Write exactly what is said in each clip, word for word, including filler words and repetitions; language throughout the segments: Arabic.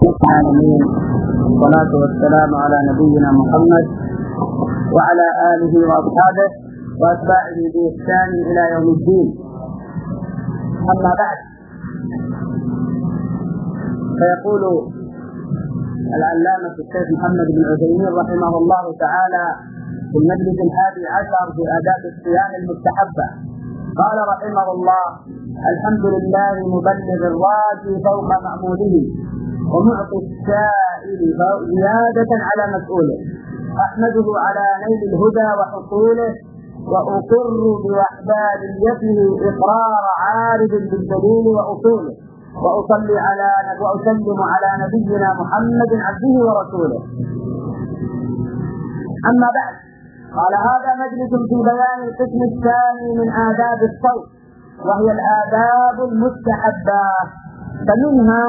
العالمين، والصلاة والسلام على نبينا محمد وعلى آله وأصحابه وأتباعه بإحسان إلى يوم الدين. أما بعد، فيقول العلامة الشيخ محمد بن عثيمين رحمه الله تعالى في المجلس الحادي عشر في آداب الصيام المستحبة، قال رحمه الله: الحمد لله مبلغ الراجي فوق مأموله ومعطي السائل زيادة على مسؤوله، أحمده على نيل الهدى وحصوله، وأقر بوحدانيته إقرار عارف بالدليل وأصوله، وأصلي على وأسلم على نبينا محمد عبده ورسوله. أما بعد، قال: هذا مجلس في بيان القسم الثاني من آداب الصوم، وهي الآداب المستحبة، فمنها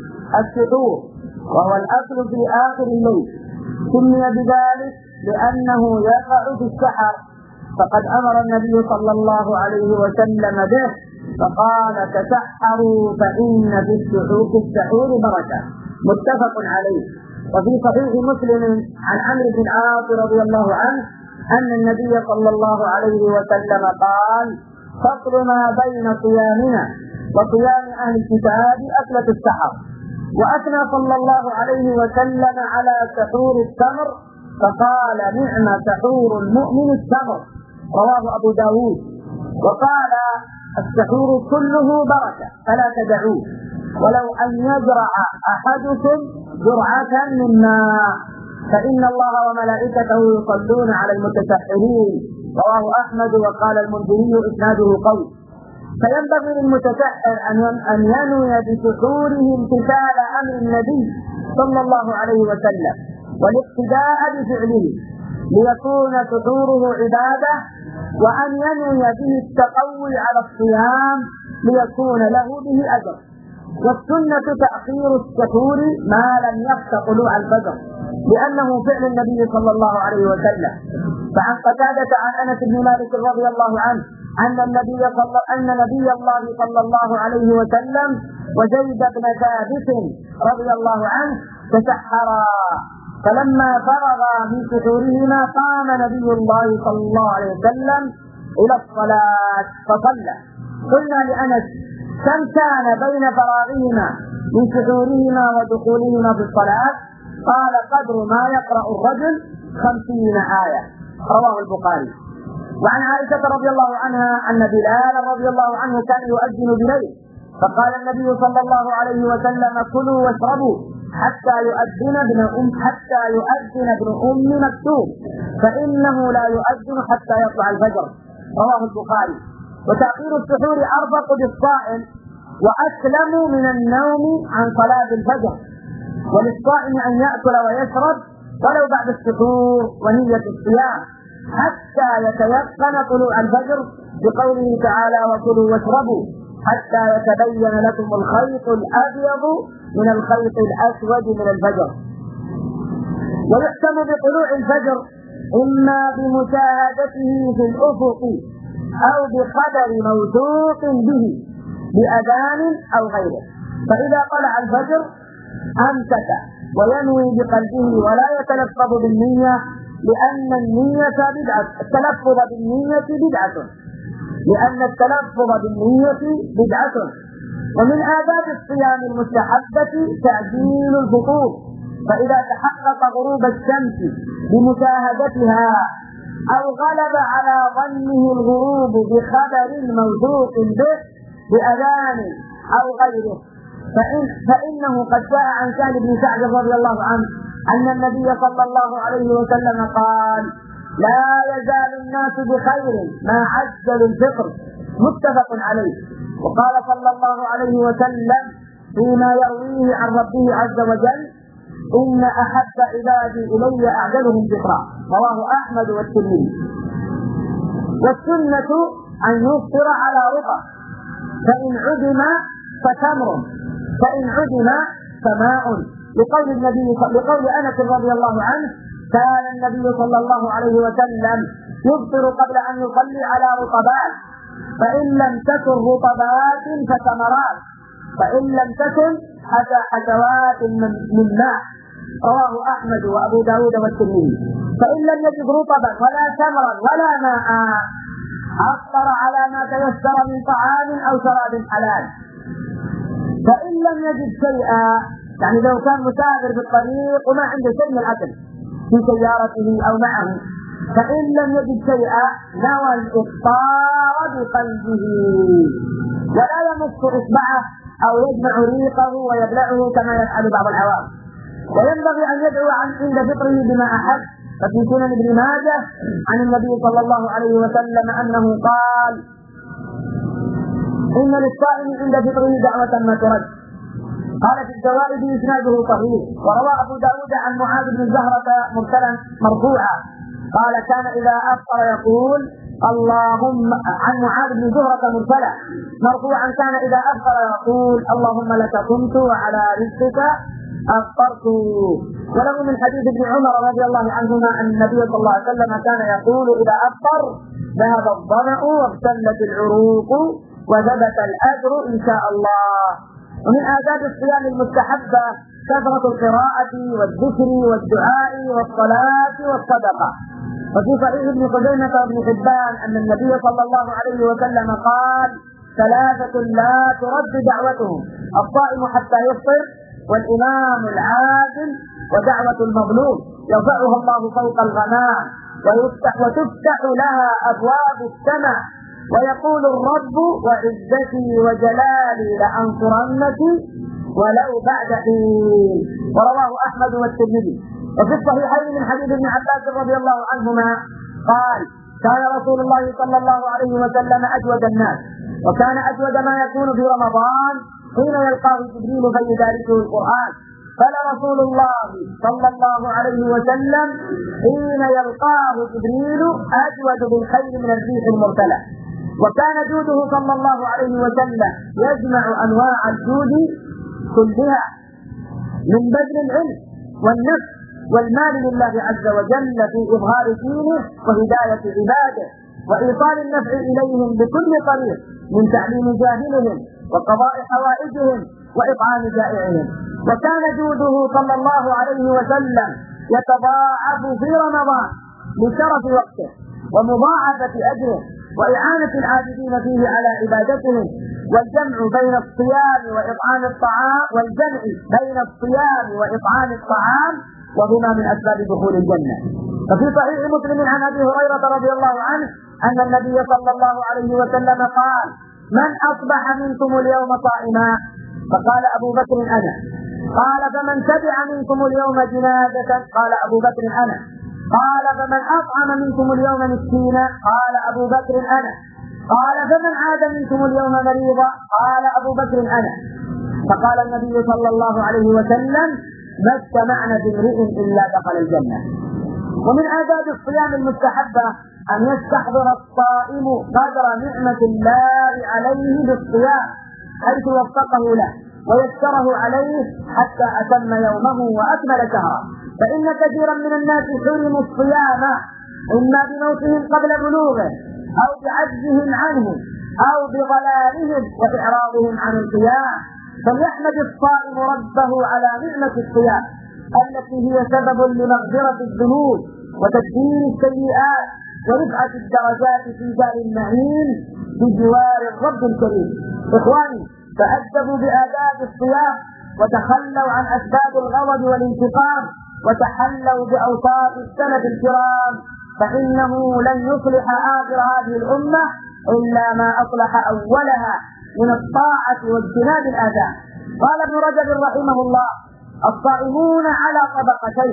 السحور، وهو الأكل في آخر الليل، سمي بذلك لأنه يقع في السحر، فقد أمر النبي صلى الله عليه وسلم به، فقال: تسحروا فإن في السحور السحور بركة، متفق عليه. وفي صحيح مسلم عن عمرو بن العاص رضي الله عنه أن النبي صلى الله عليه وسلم قال: فصل ما بين صيامنا وصيام أهل الكتاب أكلة السحر. وأثنى صلى الله عليه وسلم على سحور التمر، فقال: نعم سحور المؤمن التمر، رواه أبو داود. وقال: السحور كله بركة فلا تدعوه، ولو أن يزرع أحدكم جرعة من ماء، فإن الله وملائكته يصلون على المتسحرين، رواه أحمد. وقال المنذري إسناده قوي. فينبغي للمتسحر أن ينوي بسحوره امتثال أمر النبي صلى الله عليه وسلم والاقتداء بفعله ليكون سحوره عبادة، وأن ينوي به التقوي على الصيام ليكون له به أجر. والسنة تأخير السحور ما لم يخش طلوع الفجر، لأنه فعل النبي صلى الله عليه وسلم. فعن قتادة عن أنس بن مالك رضي الله عنه أن النبي صلى أن نبي الله صلى الله عليه وسلم وزيد بن ثابت رضي الله عنه تسحرا، فلما فرغا من سحورهما قام نبي الله صلى الله عليه وسلم إلى الصلاة فصلى. قلنا لأنس: كم كان بين فراغهما من سحورهما ودخولهما في الصلاة؟ قال: قدر ما يقرأ الرجل خمسين آية، رواه البخاري. وعن عائشة رضي الله عنها أن بلال رضي الله عنه كان يؤذن بليل، فقال النبي صلى الله عليه وسلم: كلوا واشربوا حتى يؤذن ابن أم حتى يؤذن ابن أم مكتوم، فإنه لا يؤذن حتى يطلع الفجر، رواه البخاري. وتأخير السحور أرفق بالصائم وأسلم من النوم عن صلاة الفجر، وللصائم أن يأكل ويشرب ولو بعد السحور ونية الصيام حتى يتيقن طلوع الفجر، بقوله تعالى: وكلوا واشربوا حتى يتبين لكم الخيط الأبيض من الخيط الأسود من الفجر. ويحكم بطلوع الفجر إما بمشاهدته في الأفق أو بخبر موثوق به بأذان أو غيره. فإذا طلع الفجر أمسك وينوي بقلبه ولا يتلفظ بالنية، لأن النية بدعة التلفظ بالنية بدعة لأن التلفظ بالنية بدعة. ومن آداب الصيام المستحبة تعجيل الفطور، فإذا تحقق غروب الشمس بمشاهدتها أو غلب على ظنه الغروب بخبر موثوق به بأذان أو غيره، فإن فإنه قد جاء عن سهل بن سعد رضي الله عنه أن النبي صلى الله عليه وسلم قال: لا يزال الناس بخير ما عجل الفطر، متفق عليه. وقال صلى الله عليه وسلم فيما يرويه عن ربه عز وجل: إن أحب عبادي إلي أعجلهم فطرا، رواه أحمد والترمذي. والسنة أن يفطر على رطب، فإن عدم فتمر، فإن عدم فماء، لقول النبي لقول أنس رضي الله عنه: كان النبي صلى الله عليه وسلم يفطر قبل أن يصلي على رطبات، فإن لم تكن رطبات فتمرات، فإن لم تكن حتى حشوات من ماء. رواه أحمد وأبو داود والترمذي. فإن لم يجد رطبا ولا تمرا ولا ماء أفطر على ما تيسر من طعام أو شراب حلال. فإن لم يجد شيئا، يعني لو كان مسافر في الطريق وما عنده شيء من الأكل في سيارته أو معه، فإن لم يجد شيئا نوى الإفطار بقلبه ولا يمس إصبعه أو يجمع ريقه ويبلعه كما يفعل بعض العوام. وينبغي أن يدعو عن عند فطره بما أحب. ففي سنن ابن ماجه عن النبي صلى الله عليه وسلم أنه قال: إن للصائم عند فطره دعوة ما ترد. قال في الزوائد إسناده صحيح. وروى أبو داود عن معاذ بن زهرة مرسلا مرفوعا قال: كان إذا أفطر يقول اللهم عن معاذ بن زهرة مرسلا مرفوعا كان إذا أفطر يقول اللهم لك قمت وعلى رزقك أفطرت. وله من حديث ابن عمر رضي الله عنهما أن النبي صلى الله عليه وسلم كان يقول إذا أفطر ذهب الظمأ وابتلت العروق وثبت الأجر إن شاء الله. ومن آداب الصيام المستحبة كثرة القراءة والذكر والدعاء والصلاة والصدقة. وفي صحيح ابن خزيمة وابن حبان أن النبي صلى الله عليه وسلم قال: ثلاثة لا ترد دعوتهم: الصائم حتى يفطر، والإمام العادل، ودعوة المظلوم يرفعها الله فوق الغمام ويفتح وتفتح لها أبواب السماء ويقول الرب وعزتي وجلالي لأنصرنك ولو بعد حين. ورواه أحمد والترمذي. وفي الصحيحين من حديث ابن عباس رضي الله عنهما قال: كان رسول الله صلى الله عليه وسلم أجود الناس، وكان أجود ما يكون في رمضان حين يلقاه جبريل فيدارسه القرآن. فلرسول الله صلى الله عليه وسلم حين يلقاه جبريل أجود بالخير من الريح المرسلة. وكان جوده صلى الله عليه وسلم يجمع أنواع الجود كلها من بذل العلم والنفس والمال لله عز وجل في إظهار دينه وهداية عباده وإيصال النفع إليهم بكل طريق، من تعليم جاهلهم وقضاء حوائجهم وإطعام جائعهم. وكان جوده صلى الله عليه وسلم يتضاعف في رمضان لشرف وقته ومضاعفة أجره وإعانة العابدين فيه على عبادتهم، والجمع بين الصيام وإطعام الطعام والجمع بين الصيام وإطعام الطعام وهما من أسباب دخول الجنة. ففي صحيح مسلم عن أبي هريرة رضي الله عنه أن النبي صلى الله عليه وسلم قال: من أصبح منكم اليوم صائما؟ فقال أبو بكر: أنا. قال: فمن تبع منكم اليوم جنازة؟ قال أبو بكر: أنا. قال: فمن أطعم منكم اليوم مسكينا؟ قال أبو بكر: أنا. قال: فمن عاد منكم اليوم مريضا؟ قال أبو بكر: أنا. فقال النبي صلى الله عليه وسلم: ما اجتمعنا بامرئ إلا دخل الجنة. ومن آداب الصيام المستحبة أن يستحضر الصائم قدر نعمة الله عليه بالصيام حيث وفقه له ويسره عليه حتى أتم يومه وأكمل شهره. فإن كثيرا من الناس حرموا الصيام إما بموتهم قبل بلوغه أو بعجزهم عنه أو بضلالهم وإعراضهم عن القيام. فليحمد الصائم ربه على نعمة الصيام التي هي سبب لمغفرة الذنوب وتكفير السيئات ورفعة الدرجات في دار النعيم بجوار الرب الكريم. إخواني، تأدبوا بآداب الصيام وتخلوا عن أسباب الغضب والانتقام وتحلوا بأوصاف السلف الكرام، فإنه لن يصلح آخر هذه الأمة إلا ما أصلح أولها من الطاعة واجتناب الآداب. قال ابن رجب رحمه الله: الصائمون على طبقتين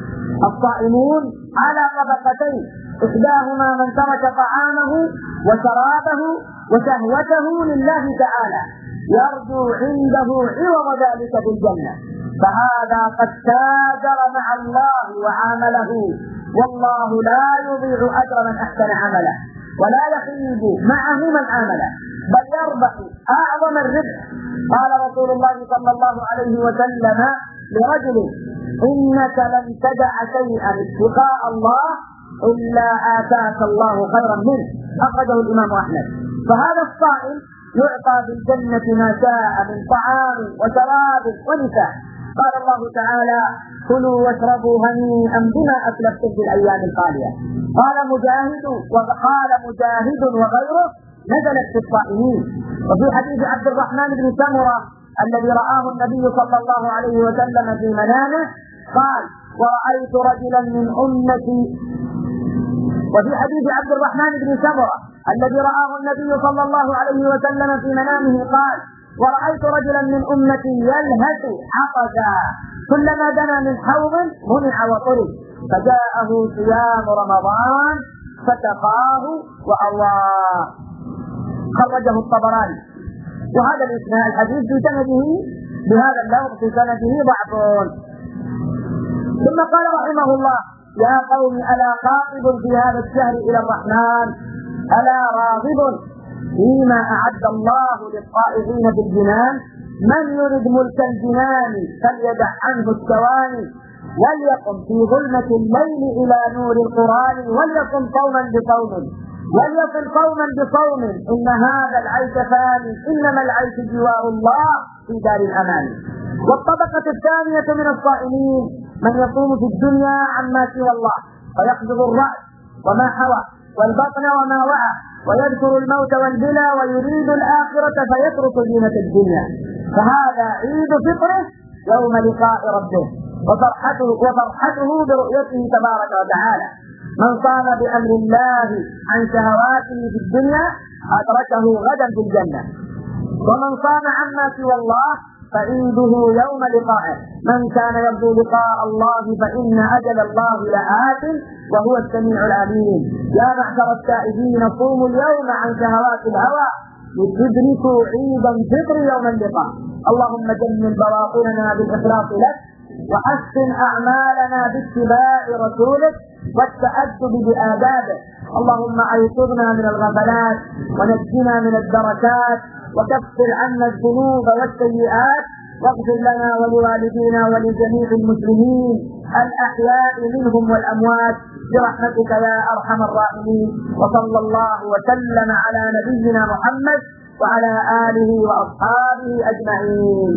الصائمون على طبقتين إحداهما من ترك طعامه وشرابه وشهوته لله تعالى يرجو عنده عوض ذلك في الجنة، فهذا قد تاجر مع الله وعامله، والله لا يضيع أجر من أحسن عمله ولا يخيب معه من عامله، بل يربح أعظم الربح. قال رسول الله صلى الله عليه وسلم لرجل: إنك لن تدع شيئا اتقاء الله إلا آتاك الله خيرا منه. أخرجه الإمام أحمد. فهذا الصائم يعطى بالجنة ما شاء من طعام وشراب ونساء. قال الله تعالى: كلوا واشربوا هنيئا بما أسلفتم في الأيام الخالية. قال مجاهد وقال مجاهد وغيره: نزلت في الصائمين. وفي حديث عبد الرحمن بن سمرة الذي رآه النبي صلى الله عليه وسلم في منامه قال: ورأيت رجلا من أمتي. وفي حديث عبد الرحمن بن سمرة الذي رآه النبي صلى الله عليه وسلم في منامه قال: ورأيت رجلا من أمتي يلهث حقدا كلما دنا من حوض منع وطرد، فجاءه صيام رمضان فتقاه وأواه. خرجه الطبراني. وهذا الإسناد الحديث في سنده بهذا اللفظ في سنده ضعف. ثم قال رحمه الله: يا قوم ألا قائد في هذا الشهر إلى الرحمن، ألا راغب فيما أعد الله للطائعين في الجنان، من يرد ملك الجنان فليدع عنه الثواني، وليقم في ظلمة الليل إلى نور القرآن، وليقم قوما بقوم، وليصل قوما بقوم، إن هذا العيش فاني، إنما العيش جوار الله في دار الأمان. والطبقة الثانية من الصائمين من يصوم في الدنيا عما سوى الله فيقبض الرأس وما حوى والبطن وما وعى، ويذكر الموت والبلى، ويريد الآخرة فيترك زينة الدنيا، فهذا عيد فطره يوم لقاء ربه وفرحته وفرحته برؤيته تبارك وتعالى. من صام بأمر الله عن شهواته في الدنيا أدركه غدا في الجنة، ومن صام عما سوى الله فعيده يوم لقائه. من كان يرجو لقاء الله فإن أجل الله لآت وهو السميع العليم. يا معشر التائبين صوموا اليوم عن شهوات الهوى لتدركوا عيد الفطر يوم اللقاء. اللهم جمل بواطننا بالإخلاص لك، وحسن أعمالنا باتباع رسولك والتأدب بآدابه. اللهم أيقظنا من الغفلات ونجنا من الدركات، وكفر عنا الذنوب والسيئات، واغفر لنا ولوالدينا ولجميع المسلمين الأحياء منهم والأموات برحمتك يا أرحم الراحمين. وصلى الله وسلم على نبينا محمد وعلى آله وأصحابه أجمعين.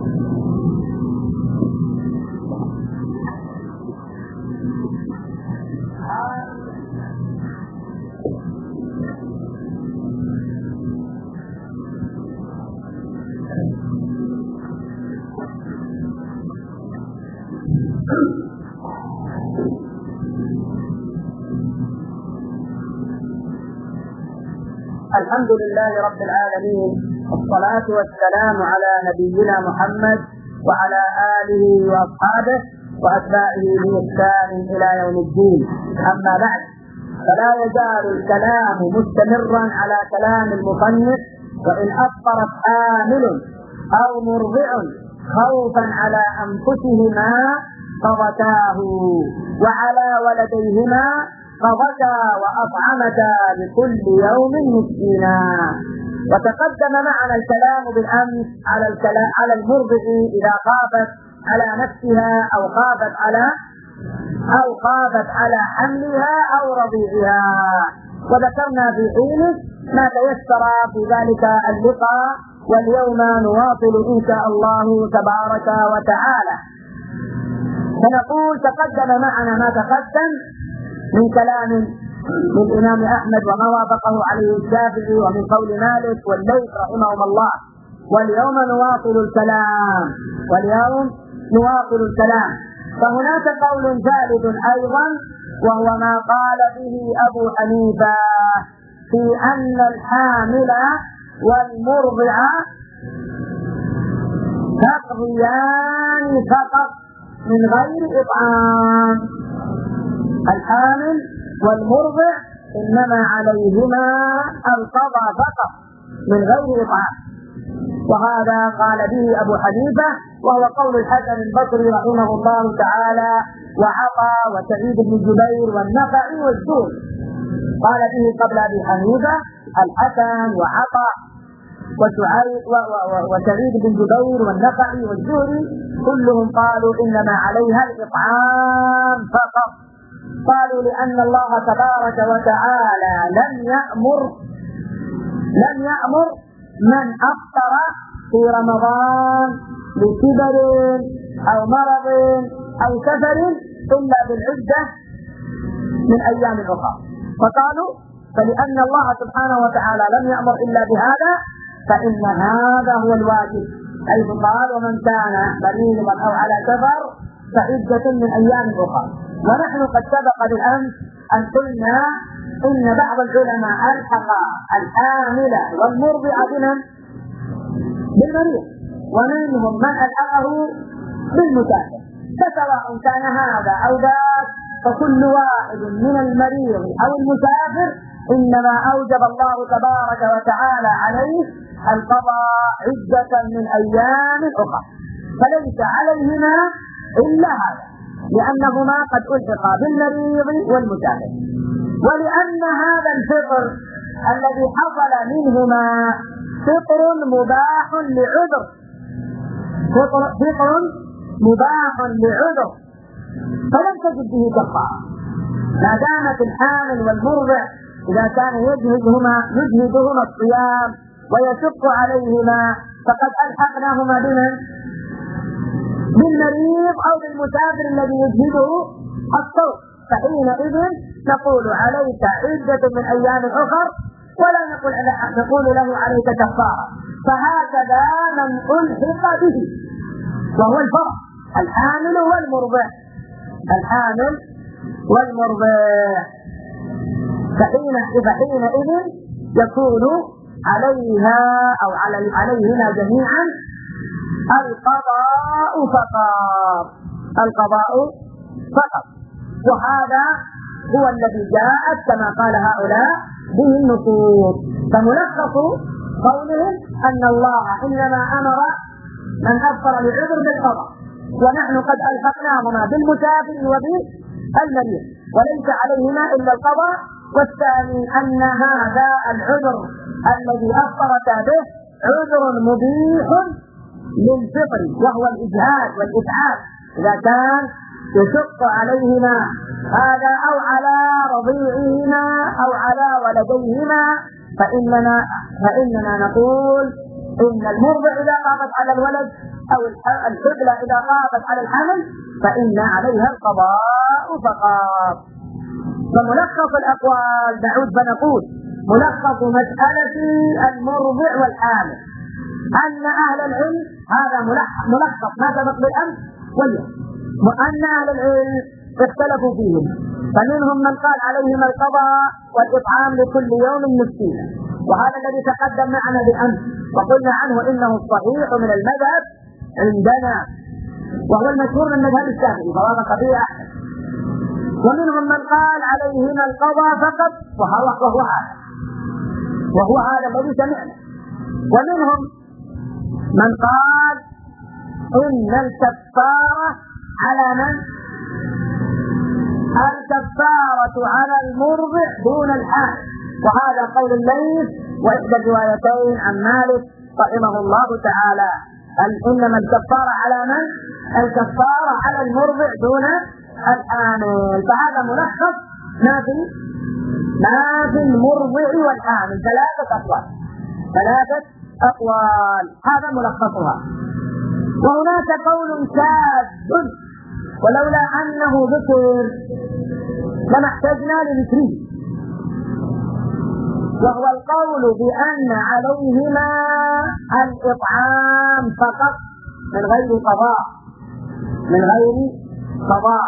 الحمد لله رب العالمين، والصلاة والسلام على نبينا محمد وعلى آله وأصحابه وأتباعه بإحسان إلى يوم الدين. أما بعد، فلا يزال الكلام مستمرا على كلام المصنف: وإن أفطرت حامل أو مرضع خوفا على أنفسهما فضكاه، وعلى ولديهما فضكا وأطعمتا لكل يوم مسكينا. وتقدم معنا الكلام بالأمس على الكلام على المرضع إذا خافت على نفسها أو خافت على أو خافت على حملها أو رضيعها، وذكرنا في حينه ما تيسر في ذلك اللقاء، واليوم نواصل إن شاء الله تبارك وتعالى. فنقول تقدم معنا ما تقدم من كلام للإمام أحمد وما وافقه عليه الشافعي، ومن قول مالك والليث رحمهم الله. واليوم نواصل الكلام واليوم نواصل الكلام فهناك قول ثالث أيضا، وهو ما قال به أبو حنيفة في أن الحامل والمرضع تقضيان فقط من غير إطعام. الحامل والمرضع إنما عليهما القضاء فقط من غير إطعام، وهذا قال به أبو حنيفة، وهو قول الحسن البصري رحمه الله تعالى وعطى وسعيد بن جبير والنخعي والزهري. قال به قبل أبي حنيفة الحسن وعطى وسعيد بن جبير والنخعي والزهري، كلهم قالوا إنما عليها الإطعام فقط. قالوا لأن الله تبارك وتعالى لم يأمر لم يأمر من أفطر في رمضان لكبر أو مرض أو سفر إلا بالعدة من أيام أخرى. فقالوا فلأن الله سبحانه وتعالى لم يأمر إلا بهذا فإن هذا هو الواجب، حيث قال ومن كان مريضا أو على سفر فعدة من أيام أخرى. ونحن قد سبق بالأمس أن قلنا إن بعض العلماء ألحق الحامل والمرضع بمن؟ بالمريض، ومنهم من ألحقه بالمسافر، فسواء كان هذا أو ذاك فكل واحد من المريض أو المسافر إنما أوجب الله تبارك وتعالى عليه القضاء عدة من أيام أخرى، فليس عليهما إلا هذا لأنهما قد ألحقا بالمريض والمسافر. ولأن هذا الفطر الذي حصل منهما فطر مباح لعذر، فطر, فطر مباح لعذر فلم تجد به كفارة، ما دامت الحامل والمرضع إذا كان يجهدهما يجهدهما الصيام ويشق عليهما فقد ألحقناهما بمن؟ بالمريض أو بالمسافر الذي يجهده الصوم، فحينئذ نقول عليك عدة من أيام أخر ولا نقول, نقول له عليك كفارة. فهكذا من ألحق به وهو الفرع الحامل والمرضع، الحامل والمرضع فحين فحينئذ يكون عليها أو على عليهما جميعا القضاء فقط، القضاء فقط. وهذا هو الذي جاءت كما قال هؤلاء به النصوص. فملخص قولهم أن الله إنما أمر من أفطر لعذر بالقضاء، ونحن قد ألحقناهما بالمسافر وبالمريض وليس عليهما إلا القضاء. والثاني أن هذا العذر الذي أفطرت به عذر مبيح للفطر وهو الإجهاد والإتعاب إذا كان يشق عليهما هذا أو على رضيعهما أو على ولديهما، فإننا فإننا نقول إن المرضع إذا خافت على الولد أو الحبلى إذا خافت على الحمل فإن عليها القضاء فقط. فملخص الأقوال نعود فنقول ملخص مسألة المرضع والحامل أن أهل العلم هذا ملخص ما سبق بالأمس واليوم، وأن أهل العلم اختلفوا فيهم، فمنهم من قال عليهم القضاء والإطعام لكل يوم مسكينا، وهذا الذي تقدم معنا بالأمس وقلنا عنه إنه الصحيح من المذهب عندنا وهو المشهور من مذهب الشافعي فوافق به أحمد. ومنهم من قال عليهما القضاء فقط وهو وهو هذا وهو هذا الذي سمعنا. ومنهم من قال إن الكفارة على من؟ الكفارة على المرضع دون الحامل، وهذا قول الليث وإحدى الروايتين عن مالك رحمه الله تعالى. إنما الكفارة على من؟ الكفارة على المرضع دون الحامل. فهذا ملخص ما في ما في المرضع والحامل، ثلاثة أقوال ثلاثة أقوال هذا ملخصها. وهناك قول شاذ ولولا أنه ذكر لما احتجنا لذكره، وهو القول بأن عليهما الإطعام فقط من غير قضاء من غير قضاء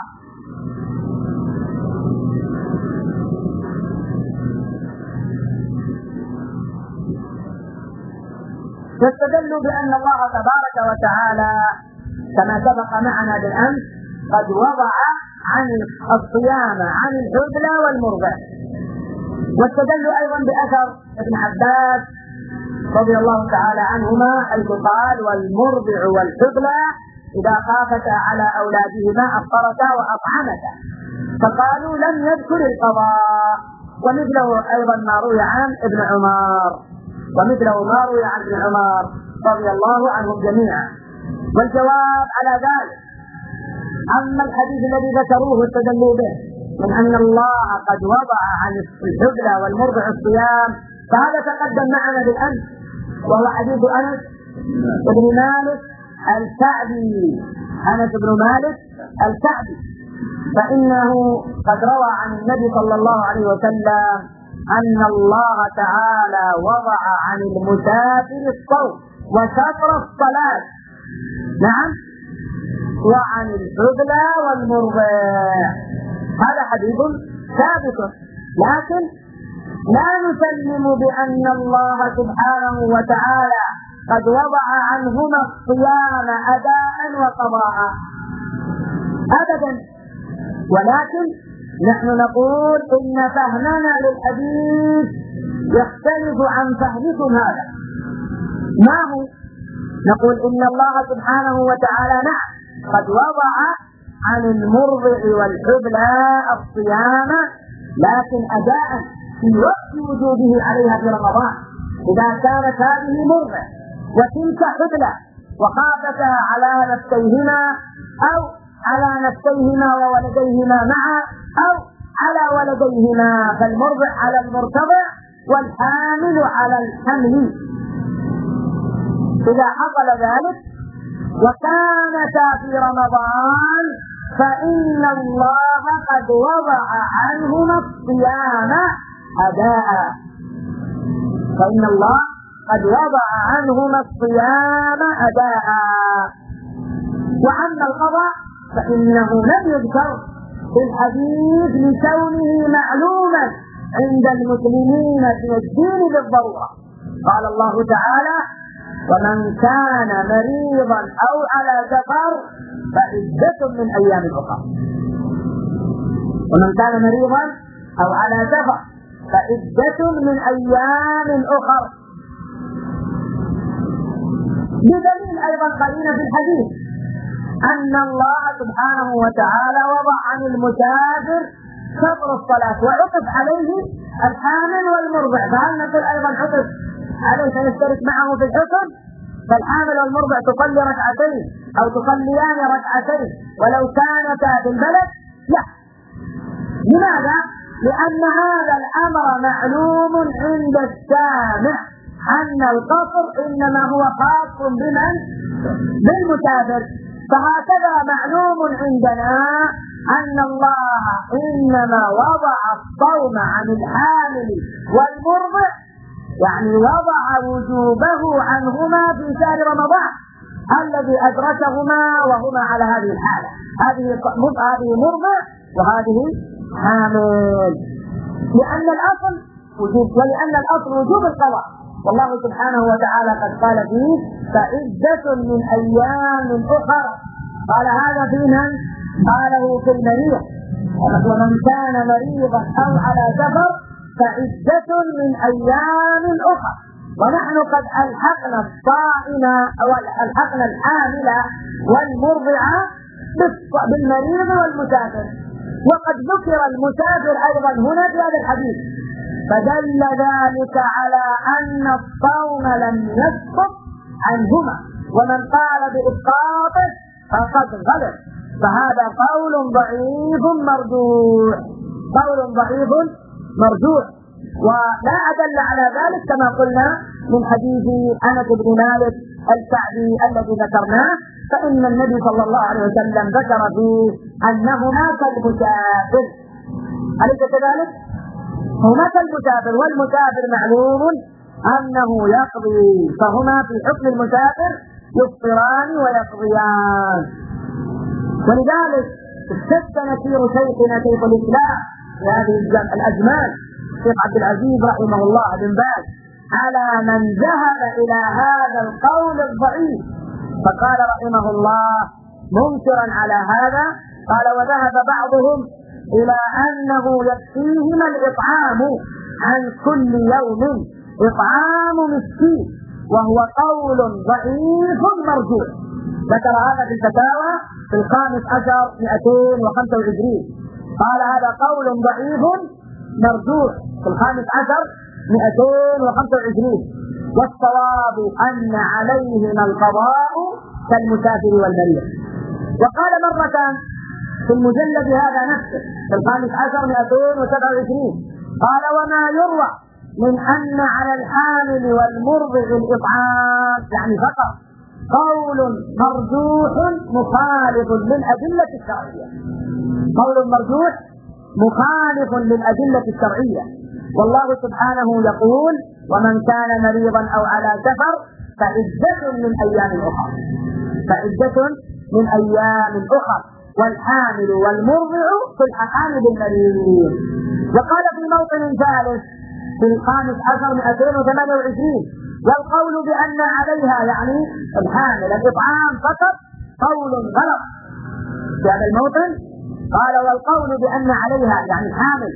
فاستدلوا بأن الله تبارك وتعالى كما سبق معنا بالأمس قد وضع عن الصيام عن الحبلى والمرضع. واستدلوا أيضا بأثر ابن عباس رضي الله تعالى عنهما حيث قال والمرضع والحبلى إذا خافتا على أولادهما أفطرتا وأطعمتا، فقالوا لم يذكر القضاء. ومثله أيضا ما روي عن ابن عمر ومثله ما روي عن ابن عمر رضي الله عنهم جميعا. والجواب على ذلك أما الحديث الذي ذكروه واستدلوا به من أن الله قد وضع عن الحبلى والمرضع الصيام فهذا تقدم معنا بالأمس وهو حديث أنس بن مالك الكعبي. أنس بن مالك الكعبي، فإنه قد روى عن النبي صلى الله عليه وسلم أن الله تعالى وضع عن المسافر الصوم وشطر الصلاة، نعم، وعن الحبلى والمرضع. هذا حديث ثابت، لكن لا نسلم بأن الله سبحانه وتعالى قد وضع عنهما الصيام أداء وقضاء أبدا، ولكن نحن نقول إن فهمنا للحديث يختلف عن فهمكم هذا. ما هو؟ نقول إن الله سبحانه وتعالى نعم قد وضع عن المرضع والحبلى الصيام، لكن أداء في وقت وجوده عليها في رمضان، إذا كانت هذه مرضع وتلك حبلى وخافتا على نفسيهما أو على نفسيهما وولديهما معا أو على ولديهما، فالمرضع على المرتضع والحامل على الحمل. إذا حصل ذلك وكانتا في رمضان فإن الله قد وضع عنهما الصيام أداء، فإن الله قد وضع عنهما الصيام أداء. وأما القضاء فإنه لم يذكر في الحديث لكونه معلوما عند المسلمين في الدين بالضرورة. قال الله تعالى: ومن كان مريضا أو على سفر فعدة من أيام أخرى. ومن كان مريضا أو على سفر فعدة من أيام أخرى، بدليل أيضا قرينة في الحديث أن الله سبحانه وتعالى وضع عن المسافر شطر الصلاة وعطف عليه الحامل والمرضع، فهل نقول أيضا عطف عليه فيشترك معه في الحكم؟ فالحامل والمرضع تصلي ركعتين أو تصليان ركعتين ولو كانتا في البلد؟ لا. لماذا؟ لأن هذا الأمر معلوم عند السامع أن القصر إنما هو خاص بمن؟ بالمسافر. فهكذا معلوم عندنا أن الله إنما وضع الصوم عن الحامل والمرضع، يعني وضع وجوبه عنهما في شهر رمضان الذي أدركهما وهما على هذه الحالة، هذه هذه مرضع وهذه حامل، لأن الأصل وجوب، ولأن الأصل وجوب القضاء، والله سبحانه وتعالى قد قال فيه: فعدة من أيام أخرى. قال هذا في من؟ قاله في المريض، ومن كان مريضا أو على سفر فعدة من أيام أخرى. ونحن قد ألحقنا الصائم أو ألحقنا الحامل والمرضع بالمريض والمسافر، وقد ذكر المسافر أيضا هنا في هذا الحديث، فدل ذلك على أن الصوم لم يسقط عنهما، ومن قال بإسقاطه فقد غلط، فهذا قول ضعيف مرجوح، قول ضعيف مرجوح. ولا أدل على ذلك كما قلنا من حديث أنس بن مالك الكعبي الذي ذكرناه، فإن النبي صلى الله عليه وسلم ذكر فيه أنهما كالمسافر، أليس كذلك؟ هما كالمسافر، والمسافر معلوم أنه يقضي، فهما في حكم المسافر يفطران ويقضيان. ولذلك اشتد نكير شيخنا شيخ الإسلام في هذه الأزمان الشيخ عبد العزيز رحمه الله بن باز على من ذهب إلى هذا القول الضعيف، فقال رحمه الله منكرا على هذا، قال: وذهب بعضهم إلى أنه يكفيهما الإطعام عن كل يوم إطعام مسكين، وهو قول ضعيف مرجوح. ذكر هذا في الفتاوى في الخامس عشر مئتين وخمسة وعشرين، قال هذا قول ضعيف مرجوح في الخامس عشر مئتين وخمسة وعشرين، والصواب أن عليهما القضاء كالمسافر والمريض. وقال مرة في المجلد هذا نفسه في الخامس عشر مئتين وسبعة وعشرين، قال: وما يروى من أن على الحامل والمرضع الإطعام يعني فقط قول مرجوح مخالف للأدلة الشرعية، قول مرجوح مخالف للأدلة الشرعية. والله سبحانه يقول: ومن كان مريضا أو على سفر فعدة من أيام أخرى، فعدة من أيام أخرى، والحامل والمرضع في الحقان بالمريض. وقال في موطن ثالث في الخامس عشر مئتين وثمانية وعشرين: والقول بأن عليها يعني الحامل الإطعام فقط قول غلط. في هذا الموطن قال: والقول بأن عليها يعني الحامل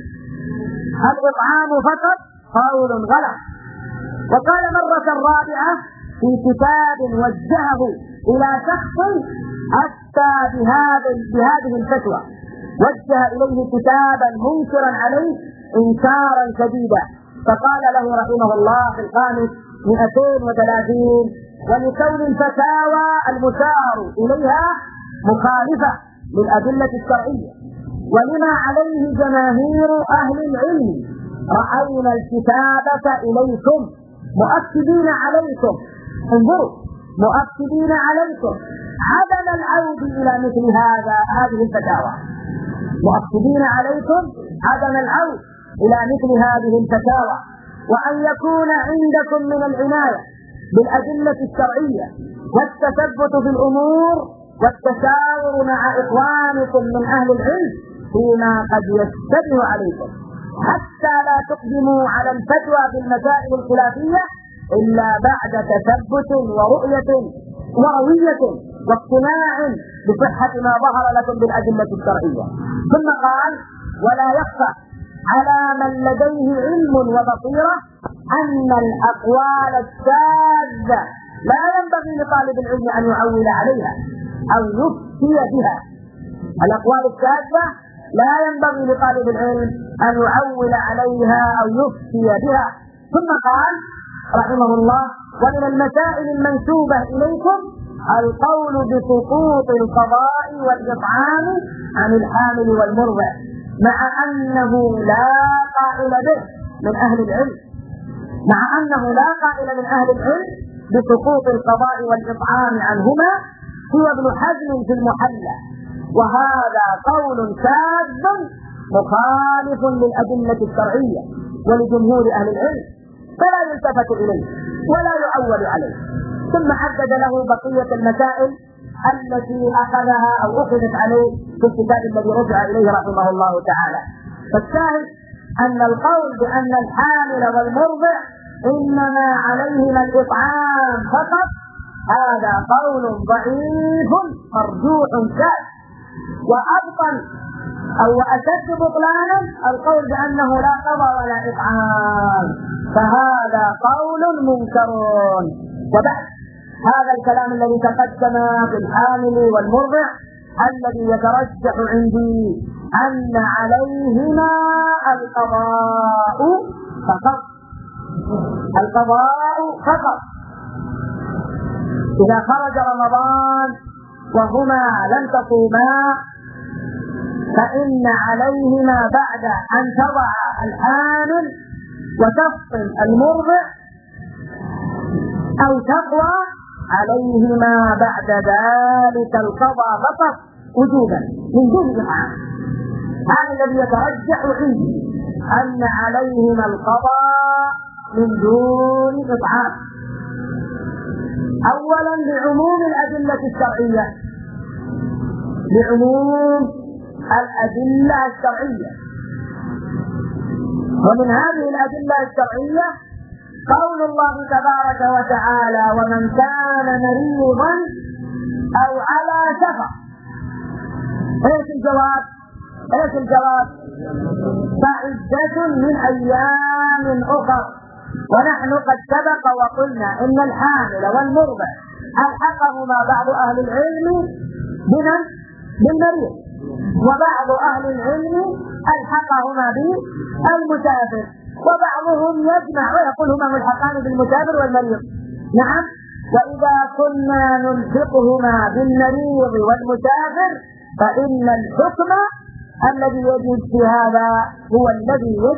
الإطعام فقط قول غلط. وقال مرة رابعة في كتاب وجهه إلى شخص أفتى بهذا بهذه الفتوى، وجه إليه كتابا منكرا عليه إنكارا شديدا، فقال له رحمه الله في الخامس مئتين وثلاثين: ولكون الفتاوى المشار إليها مخالفة للأدلة الشرعية ولما عليه جماهير أهل العلم، رأينا الكتابة إليكم مؤكدين عليكم، انظروا، مؤكدين عليكم عدم العود إلى مثل هذا هذه الفتاوى، مؤكدين عليكم عدم العود إلى مثل هذه الفتاوى، وأن يكون عندكم من العناية بالأدلة الشرعية والتثبت في الأمور والتشاور مع إخوانكم من أهل العلم فيما قد يشتبه عليكم، حتى لا تقدموا على الفتوى في المسائل الخلافية إلا بعد تثبت ورؤية وروية واقتناع بصحة ما ظهر لكم بالأدلة الشرعية. ثم قال: ولا يخفى على من لديه علم وبصيرة أن الأقوال الشاذة لا ينبغي لطالب العلم أن يعول عليها أو يفتي بها. الأقوال الشاذة لا ينبغي لطالب العلم أن يعول عليها أو يفتي بها. ثم قال رحمه الله: ومن المسائل المنسوبة إليكم القول بسقوط القضاء والإطعام عن الحامل والمرضع، مع أنه لا قائل به من أهل العلم، مع أنه لا قائل من أهل العلم بسقوط القضاء والإطعام عنهما هو ابن حزم في المحلى، وهذا قول شاذ مخالف للأدلة الشرعية ولجمهور أهل العلم، فلا يلتفت إليه ولا يعول عليه. ثم حدد له بقية المسائل التي أخذها أو أخذت عليه في الكتاب الذي رجع إليه رحمه الله تعالى. فالشاهد أن القول بأن الحامل والمرضع إنما عليهما الإطعام فقط هذا قول ضعيف مرجوح شاذ، وأبطل أو أشد بطلانا القول بأنه لا قضاء ولا إطعام، فهذا قول منكر. وبعد هذا الكلام الذي تقدم في الحامل والمرضع الذي يترجح عندي أن عليهما القضاء فقط، القضاء فقط. إذا خرج رمضان وهما لم تصوما فإن عليهما بعد أن تضع الحامل وتفطم المرضع أو تقوى عليهما بعد ذلك القضاء فقط وجوبا من دون إطعام. هذا الذي يترجح عندي أن عليهما القضاء من دون إطعام، أولا لعموم الأدلة الشرعية، لعموم الأدلة الشرعية. ومن هذه الأدلة الشرعية قول الله تبارك وتعالى: ومن كان مريضا أو على سفر. ايش الجواب؟ ايش الجواب؟ فعدة من أيام أخر. ونحن قد سبق وقلنا إن الحامل والمرضع ألحقهما بعض أهل العلم بمن؟ بالمريض، وبعض أهل العلم ألحقهما بالمسافر، وبعضهم يجمع ويقول هما ملحقان بالمسافر والمريض. نعم، وإذا كنا نلحقهما بالمريض والمسافر فإن الحكم الذي يجب في هذا هو الذي يجب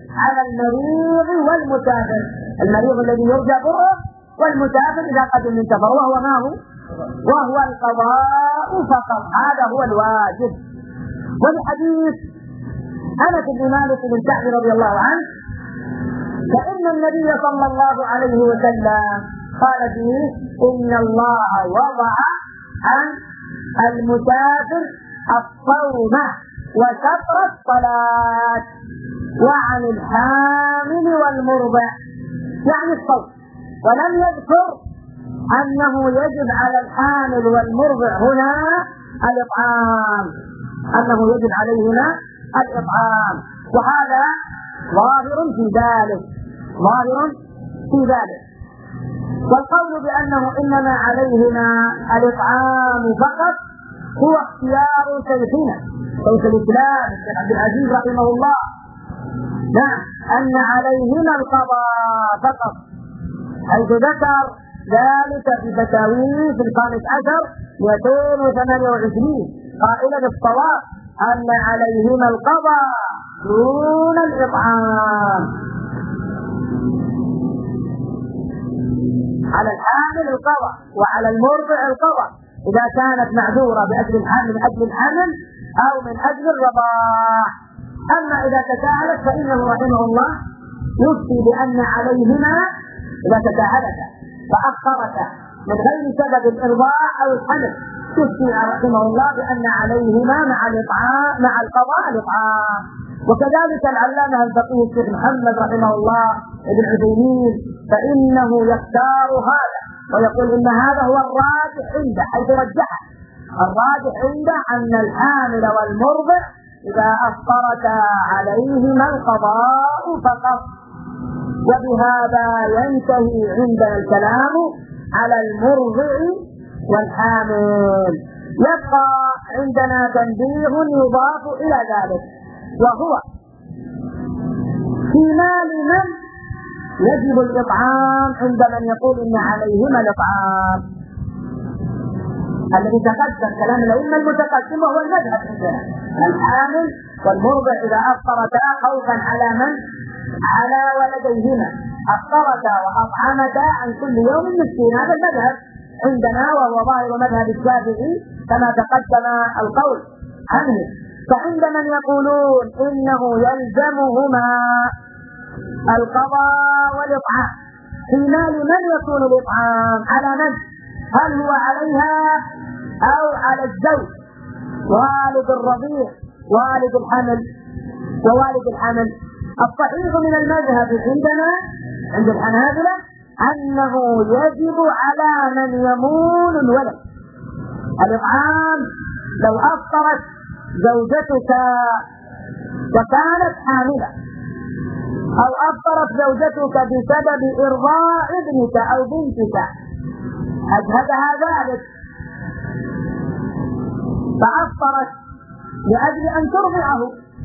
على المريض والمسافر، المريض الذي يرجى بره والمسافر إذا قدم من سفر، وهو ما هو؟ وهو القضاء فقط، هذا هو الواجب. ولحديث أنس بن مالك بن سعد رضي الله عنه فإن النبي صلى الله عليه وسلم قال فيه: إن الله وضع عن المسافر الصوم وشطر الصلاة وعن الحامل والمرضع، يعني الصوم، ولم يذكر أنه يجب على الحامل والمرضع هنا الإطعام، أنه يجب عليهما الإطعام، وهذا ظاهر في ذلك، ظاهر في ذلك. والقول بأنه إنما عليهما الإطعام فقط هو اختيار شيخنا شيخ الإسلام الشيخ عبد العزيز رحمه الله، نعم، أن عليهما القضاء فقط، حيث ذكر ذلك في فتاويه في الخامس عشر مئتين وثمانية وعشرين قائلا: الصواب أن عليهما القضاء دون الإطعام، على الحامل القضاء وعلى المرضع القضاء إذا كانت معذورة بأجل الحمل من أجل الحمل أو من أجل الرضاع. أما إذا تساهلت فإنه رحمه الله يفتي بأن عليهما إذا تساهلتا فأخرتا من غير سبب الإرضاع أو الحمل، يفتي رحمه الله بأن عليهما مع الإطعام مع القضاء الإطعام. وكذلك العلامة الفقيه الشيخ محمد رحمه الله ابن عثيمين فإنه يختار هذا ويقول إن هذا هو الراجح عنده، حيث رجحه الراجح عنده أن الحامل والمرضع إذا أفطرتا عليهما القضاء فقط. وبهذا ينتهي عندنا الكلام على المرضع والحامل. يبقى عندنا تنبيه يضاف إلى ذلك، وهو في مال من يجب الإطعام عند من يقول إن عليهما الإطعام، الذي تقدم كلام الأئمة المتقدم وهو المذهب عندنا، الحامل والمرضع إذا أفطرتا خوفا على من؟ على ولديهما، أفطرتا وأطعمتا عن كل يوم مسكين، هذا المذهب عندنا وهو ظاهر مذهب الشافعي كما تقدم القول عنه. فعند من يقولون إنه يلزمهما القضاء والإطعام، في مال من يكون الإطعام؟ على من؟ هل هو عليها أو على الزوج، والد الرضيع، والد الحمل ووالد الحمل؟ الصحيح من المذهب عندنا عند الحنابلة أنه يجب على من يمون الولد الإطعام. لو أفطرت زوجتك وكانت حاملة، أو أفطرت زوجتك بسبب إرضاع ابنك أو بنتك، أجهدها ذلك فأفطرت لأجل أن ترضعه،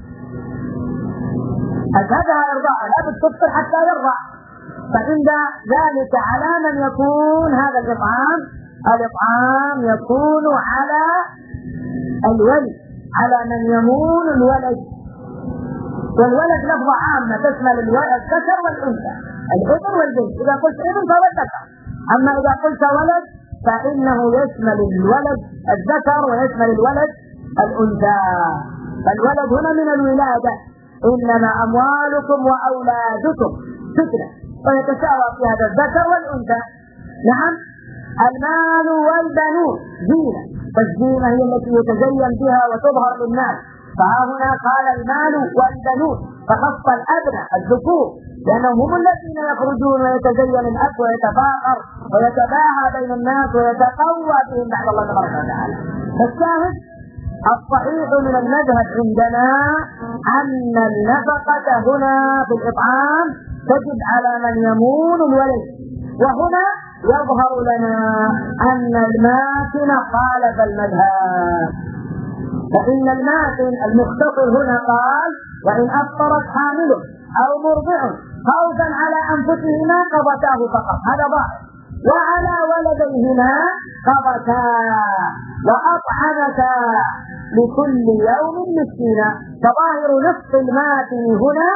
أجهدها إرضاعه، لا تفطر حتى يرضع، فعند ذلك على من يكون هذا الإطعام؟ الإطعام يكون على الولي، على من يمون الولد. والولد لفظة عامة تشمل الذكر والأنثى، الابن والبنت، إذا قلت ابن فهو الذكر، أما إذا قلت ولد فإنه يشمل الولد الذكر ويشمل الولد الأنثى. فالولد هنا من الولادة، إنما أموالكم وأولادكم فتنة، ويتساوى في هذا الذكر والأنثى. نعم، المال والبنون زينة، فالزينة هي التي يتزين بها وتظهر للناس، فهنا قال المال والبنون فخص الأبناء الذكور، لأنهم هم الذين يخرجون ويتزين الأب ويتفاخر ويتباهى بين الناس ويتقوى بهم بعد الله تبارك وتعالى. فالشاهد الصحيح من المذهب عندنا أن النفقة هنا في الإطعام تجب على من يمون الولد. وهنا يظهر لنا أن الماتن خالف المذهب، فإن الماتن المختصر هنا قال: وإن أفطرت حامل أو مرضع خوفا على أنفسهما قضتاه فقط، هذا ظاهر، وعلى ولديهما قضتا وأطعمتا لكل يوم مسكينا. فظاهر نصف الماتن هنا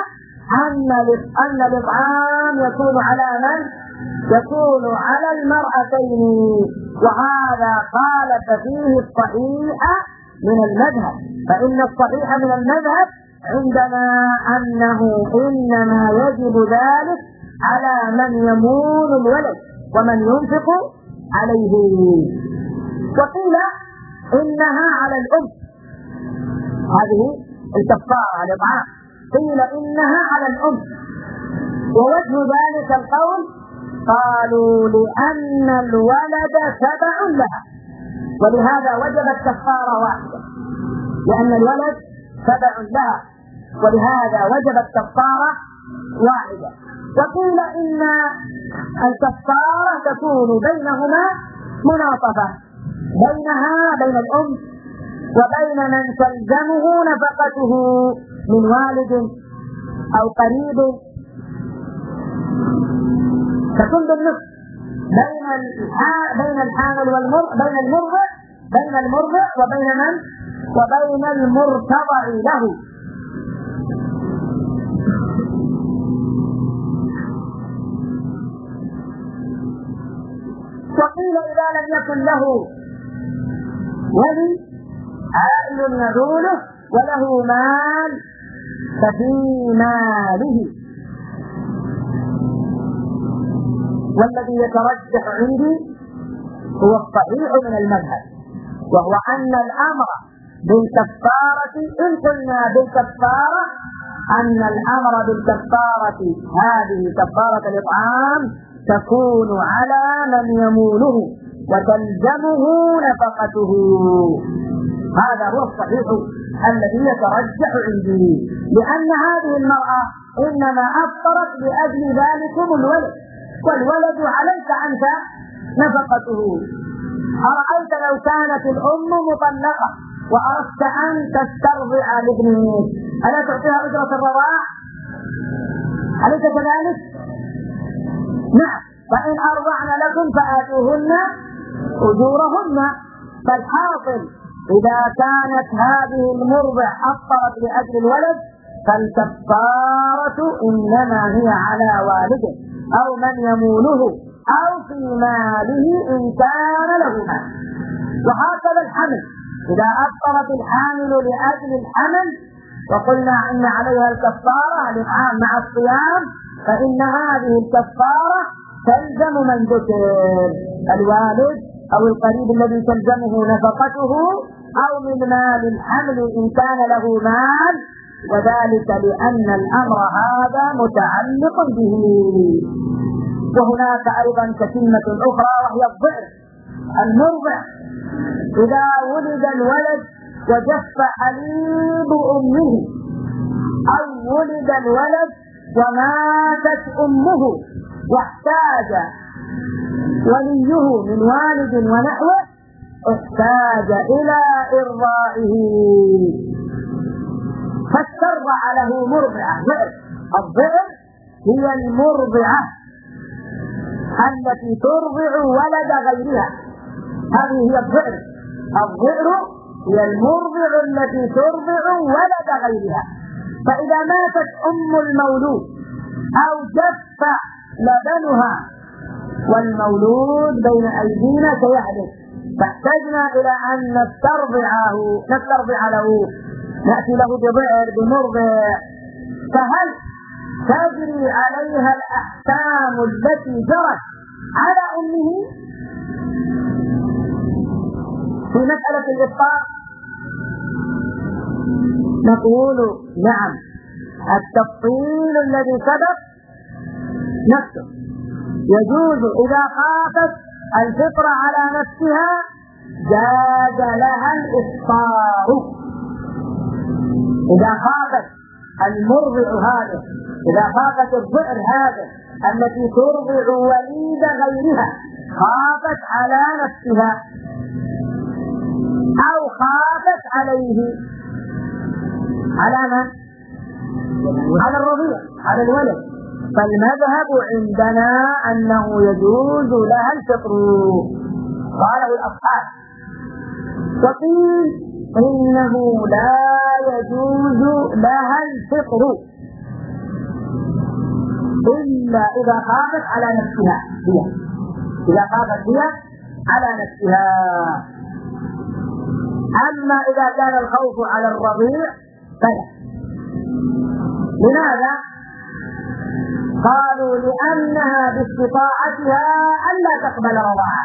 أن أن الإطعام يكون على من؟ يكون على المرأتين، وهذا خالف فيه الصحيح من المذهب، فإن الصحيح من المذهب عندنا أنه إنما يجب ذلك على من يمول الولد ومن ينفق عليه. وقيل إنها على الأم، هذه الكفارة على الإطعام، قيل إنها على الأم. ووجه ذلك القول قالوا لأن الولد تبع لها، ولهذا وجبت كفارة واحدة، لأن الولد تبع لها ولهذا وجبت كفارة واحدة. وقيل إن الكفارة تكون بينهما مناصفة، بينها بين الأم وبين من تلزمه نفقته من والد أو قريب، تكون بالنصف بين بين الحامل والمرضع، بين المرضع بين المرضع وبين من وبين المرتضع له. وقيل إذا لم يكن له ولي عائل يعوله وله مال ففي ماله. والذي يترجح عندي هو الصحيح من المذهب، وهو أن الأمر بالكفارة، إن قلنا بالكفارة أن الأمر بالكفارة هذه كفارة الإطعام تكون على من يموله وتلزمه نفقته. هذا هو الصحيح الذي يترجح عندي، لأن هذه المرأة إنما أفطرت لأجل ذلكم الولد، والولد عليك أنت نفقته. أرأيت لو كانت الأم مطلقة وأردت أن تسترضع لابنك، ألا تعطيها أجرة الرضاع؟ أليس كذلك؟ نعم. فإن أرضعن لكم فآتوهن أجورهن. فالحاصل إذا كانت هذه المرضع أفطرت لأجل الولد فالكفارة إنما هي على والده أو من يموله أو في ماله إن كان له مال. وهكذا الحمل، إذا أفطرت الحامل لأجل الحمل وقلنا إن عليها الكفارة الإطعام مع الصيام، فإن هذه الكفارة تلزم من ذكر، الوالد أو القريب الذي تلزمه نفقته أو من مال الحمل إن كان له مال، وذلك لأن الأمر هذا متعلق به. وهناك أيضا تتمة أخرى وهي الضعف. المرضع إذا ولد الولد وجف حليب أمه، أو ولد الولد وماتت أمه واحتاج وليه من والد ونحوه، احتاج إلى إرضاعه فاسترضع له مرضعة. الضعف هي المرضعة التي ترضع ولد غيرها، هذه هي الضعف. الضعف هي المرضع التي ترضع ولد غيرها. فإذا ماتت أم المولود أو جف لبنها والمولود بين أيدينا سيحدث، فاحتجنا إلى أن نسترضعه نسترضع له، نأتي له بضعر بمرضع، فهل تجري عليها الأحكام التي جرت على أمه في مسألة الإفطار؟ نقول نعم، التفصيل الذي سبق نفسه يجوز إذا خافت الفطر على نفسها جاز لها الإفطار. إذا خافت المرضع هذا، إذا خافت الضئر هذا التي ترضع وليد غيرها، خافت على نفسها أو خافت عليه، على من؟ على الرضيع، على الولد، فالمذهب عندنا أنه يجوز لها الفطر، قاله الأصحاب. وقيل إنه لا يجوز لها الفطر، إلا إذا خافت على نفسها هي إذا خافت هي على نفسها. أما إذا كان الخوف على الرضيع فلا. لماذا؟ قالوا لأنها باستطاعتها ألا تقبل رضاعه،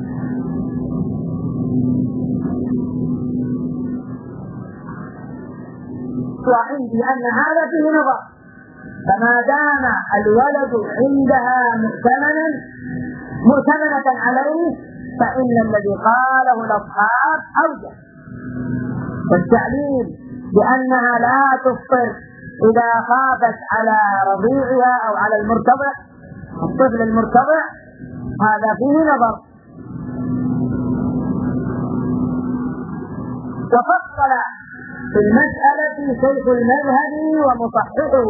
وعندي أن هذا فيه نظر، فما دام الولد عندها مؤتمنا مؤتمنة عليه فإن الذي قاله الأصحاب أوجه. والتعليل بأنها لا تفطر إذا خافت على رضيعها أو على المرتضع الطفل المرتضع هذا فيه نظر. وفصل في المسألة شيخ المذهب ومصححه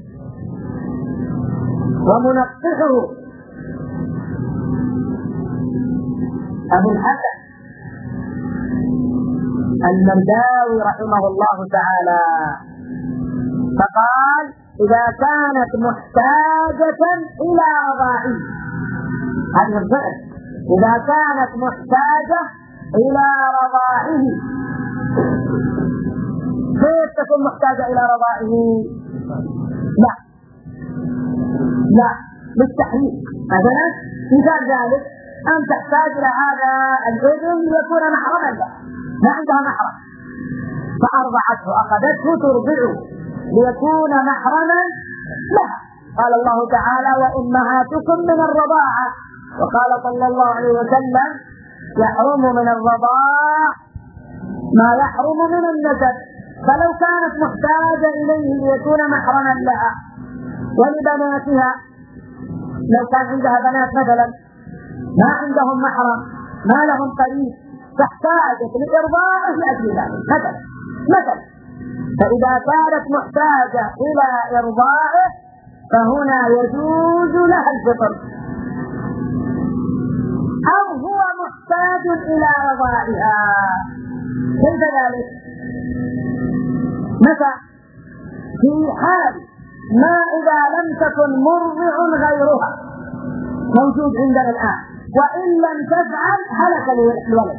ومنقحه أبو الحسن المرداوي رحمه الله تعالى، فقال إذا كانت محتاجة إلى رضاعه، هذه الفعل إذا كانت محتاجة إلى رضاعه، كيف تكون محتاجة إلى رضاعه؟ لا لا بالتحريك. مثلا مثال ذلك أن تحتاج إلى هذا الابن ليكون محرما له، ما عندها محرم فأرضعته أخذته ترضعه ليكون محرما لها. قال الله تعالى وأمهاتكم من الرضاعة، وقال صلى الله عليه وسلم يحرم من الرضاع ما يحرم من النسب. فلو كانت محتاجة إليه ليكون محرما لها ولبناتها، لو كان عندها بنات مثلا ما عندهم محرم ما لهم قريب فاحتاجت لإرضاعه لأجل ذلك مثلا مثلا فإذا كانت محتاجة إلى إرضاعه فهنا يجوز لها الفطر، أو هو محتاج إلى رضاعها. كيف ذلك؟ متى؟ في حال ما إذا لم تكن مرضع غيرها موجود عندنا الآن، وإن لم تفعل هلك الولد.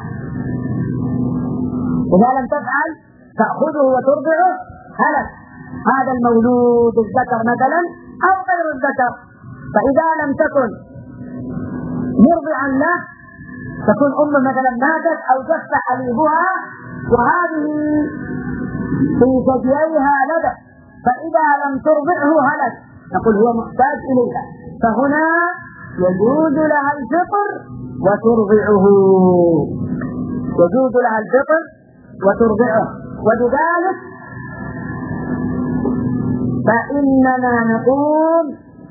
إذا لم تفعل تأخذه وترضعه هلك هذا المولود الذكر مثلا أو غير الذكر. فإذا لم تكن مرضعا له تكون أم مثلا ماتت أو جف حليبها وهذه في ثدييها لدى، فإذا لم ترضعه هلك نقول هو محتاج إليها، فهنا يجوز لها الفطر وترضعه يجوز لها الفطر وترضعه. وبذلك فإننا نقول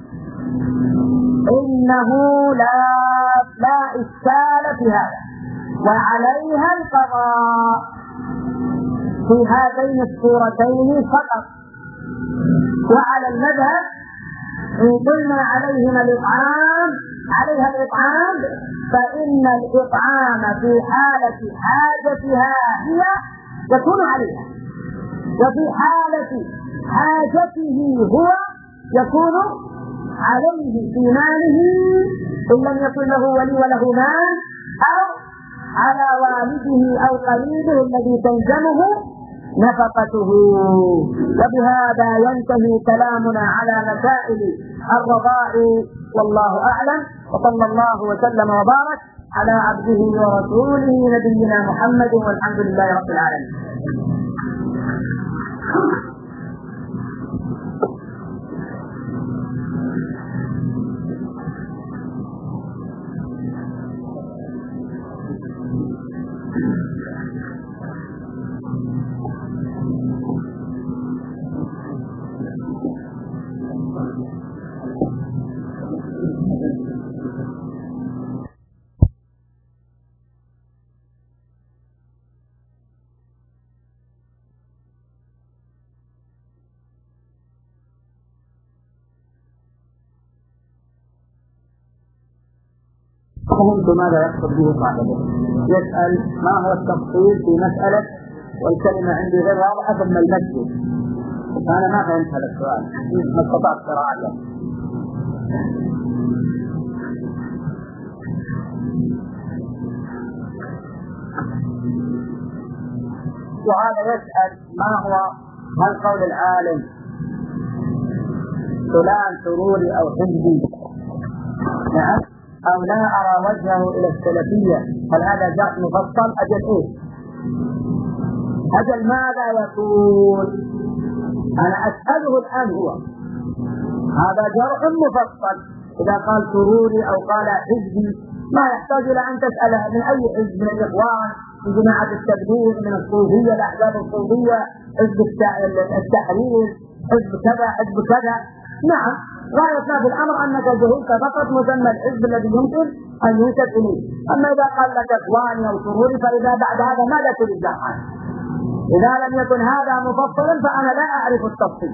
إنه لا لا إشكال في هذا وعليها القضاء في هاتين الصورتين فقط. وعلى المذهب إن قلنا عليهما الإطعام عليها الإطعام فإن الإطعام في حالة حاجتها هي يكون عليها، وفي حالة حاجته هو يكون عليه في ماله إن لم يكن له ولي وله مال، أو على والده أو قريبه الذي تلزمه نفقته. وبهذا ينتهي كلامنا على مسائل الرضاع والله أعلم، وصلى الله وسلم وبارك على عبده ورسوله نبينا محمد والحمد لله رب العالمين. فهمت ماذا يقصد به صاحبه. يسأل ما هو التفصيل في مسألة والكلمة عندي غير واضحة ثم المسجد أنا ما فهمت هذا السؤال، ما استطعت قراءته. وهذا يسأل ما هو هل قول العالم فلان سروري أو حزبي نعم أو لا أرى وجهه إلى السلفية، هل هذا جرح مفصل؟ أجل إيه؟ أجل ماذا يقول؟ أنا أسأله الآن هو هذا جرح مفصل، إذا قال سروري أو قال حزبي ما يحتاج إلى أن تسأله من أي حزب، من الإخوان، من جماعة التبليغ، من الصوفية، الأحزاب الصوفية، حزب التحرير، حزب كذا حزب كذا. نعم غايتنا في الأمر أنك جهلت فقط مسمى الحزب الذي يمكن أن ينسب إليه. أما إذا قال لك إخواني أو سروري فإذا بعد هذا ماذا تريد عنه؟ إذا لم يكن هذا مفصلا فأنا لا أعرف التفصيل.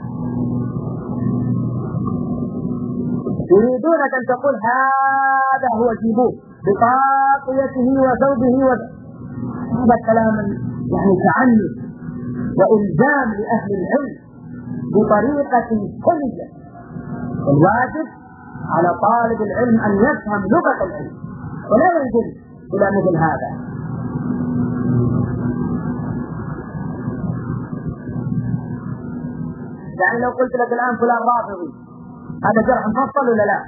يريدونك أن تقول هذا هو جيبوه بطاقيته وثوبه و... هذا كلام يعني تعنت وإلزام لأهل العلم بطريقة كلية. الواجب على طالب العلم أن يفهم لغة العلم ولا ينزل إلى مثل هذا. يعني لو قلت لك الآن فلان رافضي هذا جرح مفصل ولا لا؟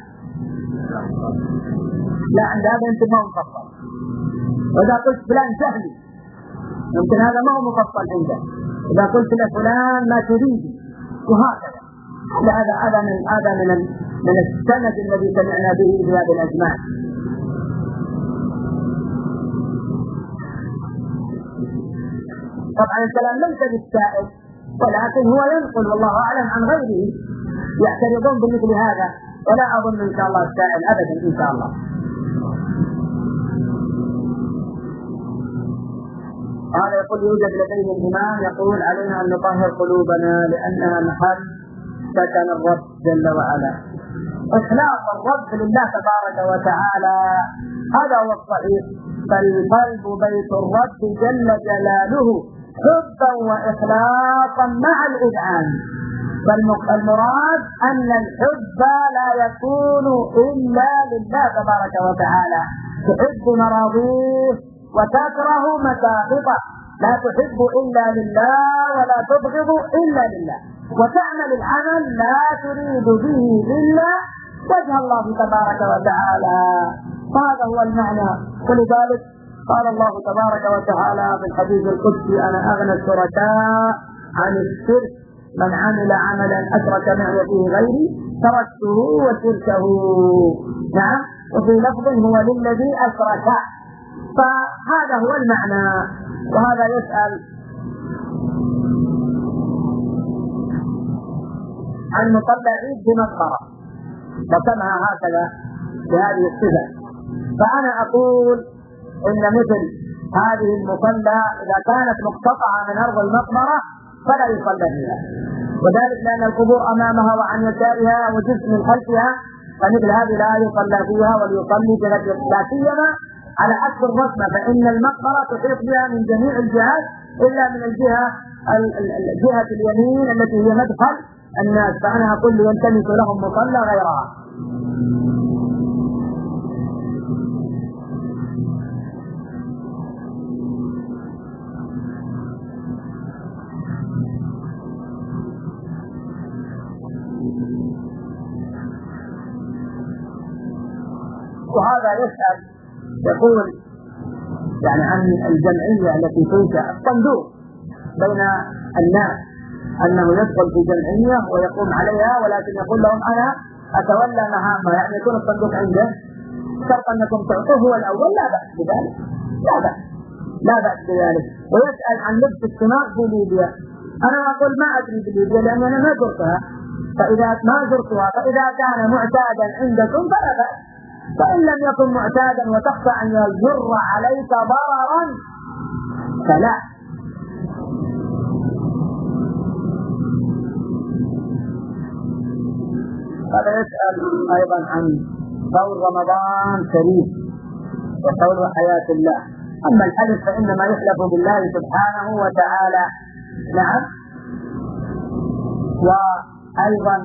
لا عند هذا يمكن ما هو مفصل. وإذا قلت فلان جهلي يمكن هذا ما هو مفصل عنده. إذا قلت لفلان ما تريدي وهكذا. هذا هذا من هذا من من السند الذي سمعنا به في هذه الأزمان. طبعا الكلام ليس بالسائل ولكن هو ينقل والله أعلم عن غيره يعترضون بمثل هذا، ولا أظن إن شاء الله السائل أبدا إن شاء الله. هذا يقول يوجد لديه الإمام يقول علينا أن نطهر قلوبنا لأنها محل سكن الرب جل وعلا. إخلاص الرب لله تبارك وتعالى هذا هو الصحيح، فالقلب بيت الرب جل جلاله حبا وإخلاصا مع الإذعان. فالمراد أن الحب لا يكون إلا لله تبارك وتعالى، تحب مراضيه وتكره مساخطه، لا تحب إلا لله ولا تبغض إلا لله، وتعمل العمل لا تريد به إلا وجه الله تبارك وتعالى. هذا هو المعنى. ولذلك قال الله تبارك وتعالى في الحديث القدسي أنا أغنى الشركاء عن الشرك من عمل عملا أشرك معي فيه غيري تركته وشركه. نعم وفي لفظ هو للذي أشرك. فهذا هو المعنى. وهذا يسأل عن مصلى عيد بمقبرة وسمها هكذا بهذه الصفة، فأنا أقول إن مثل هذه المصلى إذا كانت مقتطعة من أرض المقبرة فلا يصلى فيها، وذلك لأن القبور أمامها وعن يسارها وجزء من خلفها، فمثل هذه لا يصلى فيها وليصلي بنفسه، لا سيما على عكس الرسمة، فإن المقبرة تحيط بها من جميع الجهات إلا من الجهة الجهة اليمين التي هي مدخل الناس، فأنا أقول يلتمس لهم مصلى غيرها. وهذا يسأل يقول يعني عن الجمعية التي تنشأ الصندوق بين الناس، أنه يدخل في جمعية ويقوم عليها ولكن يقول لهم أنا أتولى مهامها، يعني يكون الصندوق عنده شرط أنكم تعطوه هو الأول، لا بأس بذلك، لا بأس لا بأس بذلك. ويسأل عن لبس السماء في ليبيا، أنا أقول ما أدري بليبيا لأن أنا ما زرتها، فإذا ما زرتها فإذا كان معتادا عندكم فلا بأس، فإن لم يكن معتادا وتخشى أن يجر عليك ضررا فلا. هذا يسأل أيضا عن قول رمضان شريف وقول حياة الله. أما الحلف فإنما يحلف بالله سبحانه وتعالى. نعم وأيضا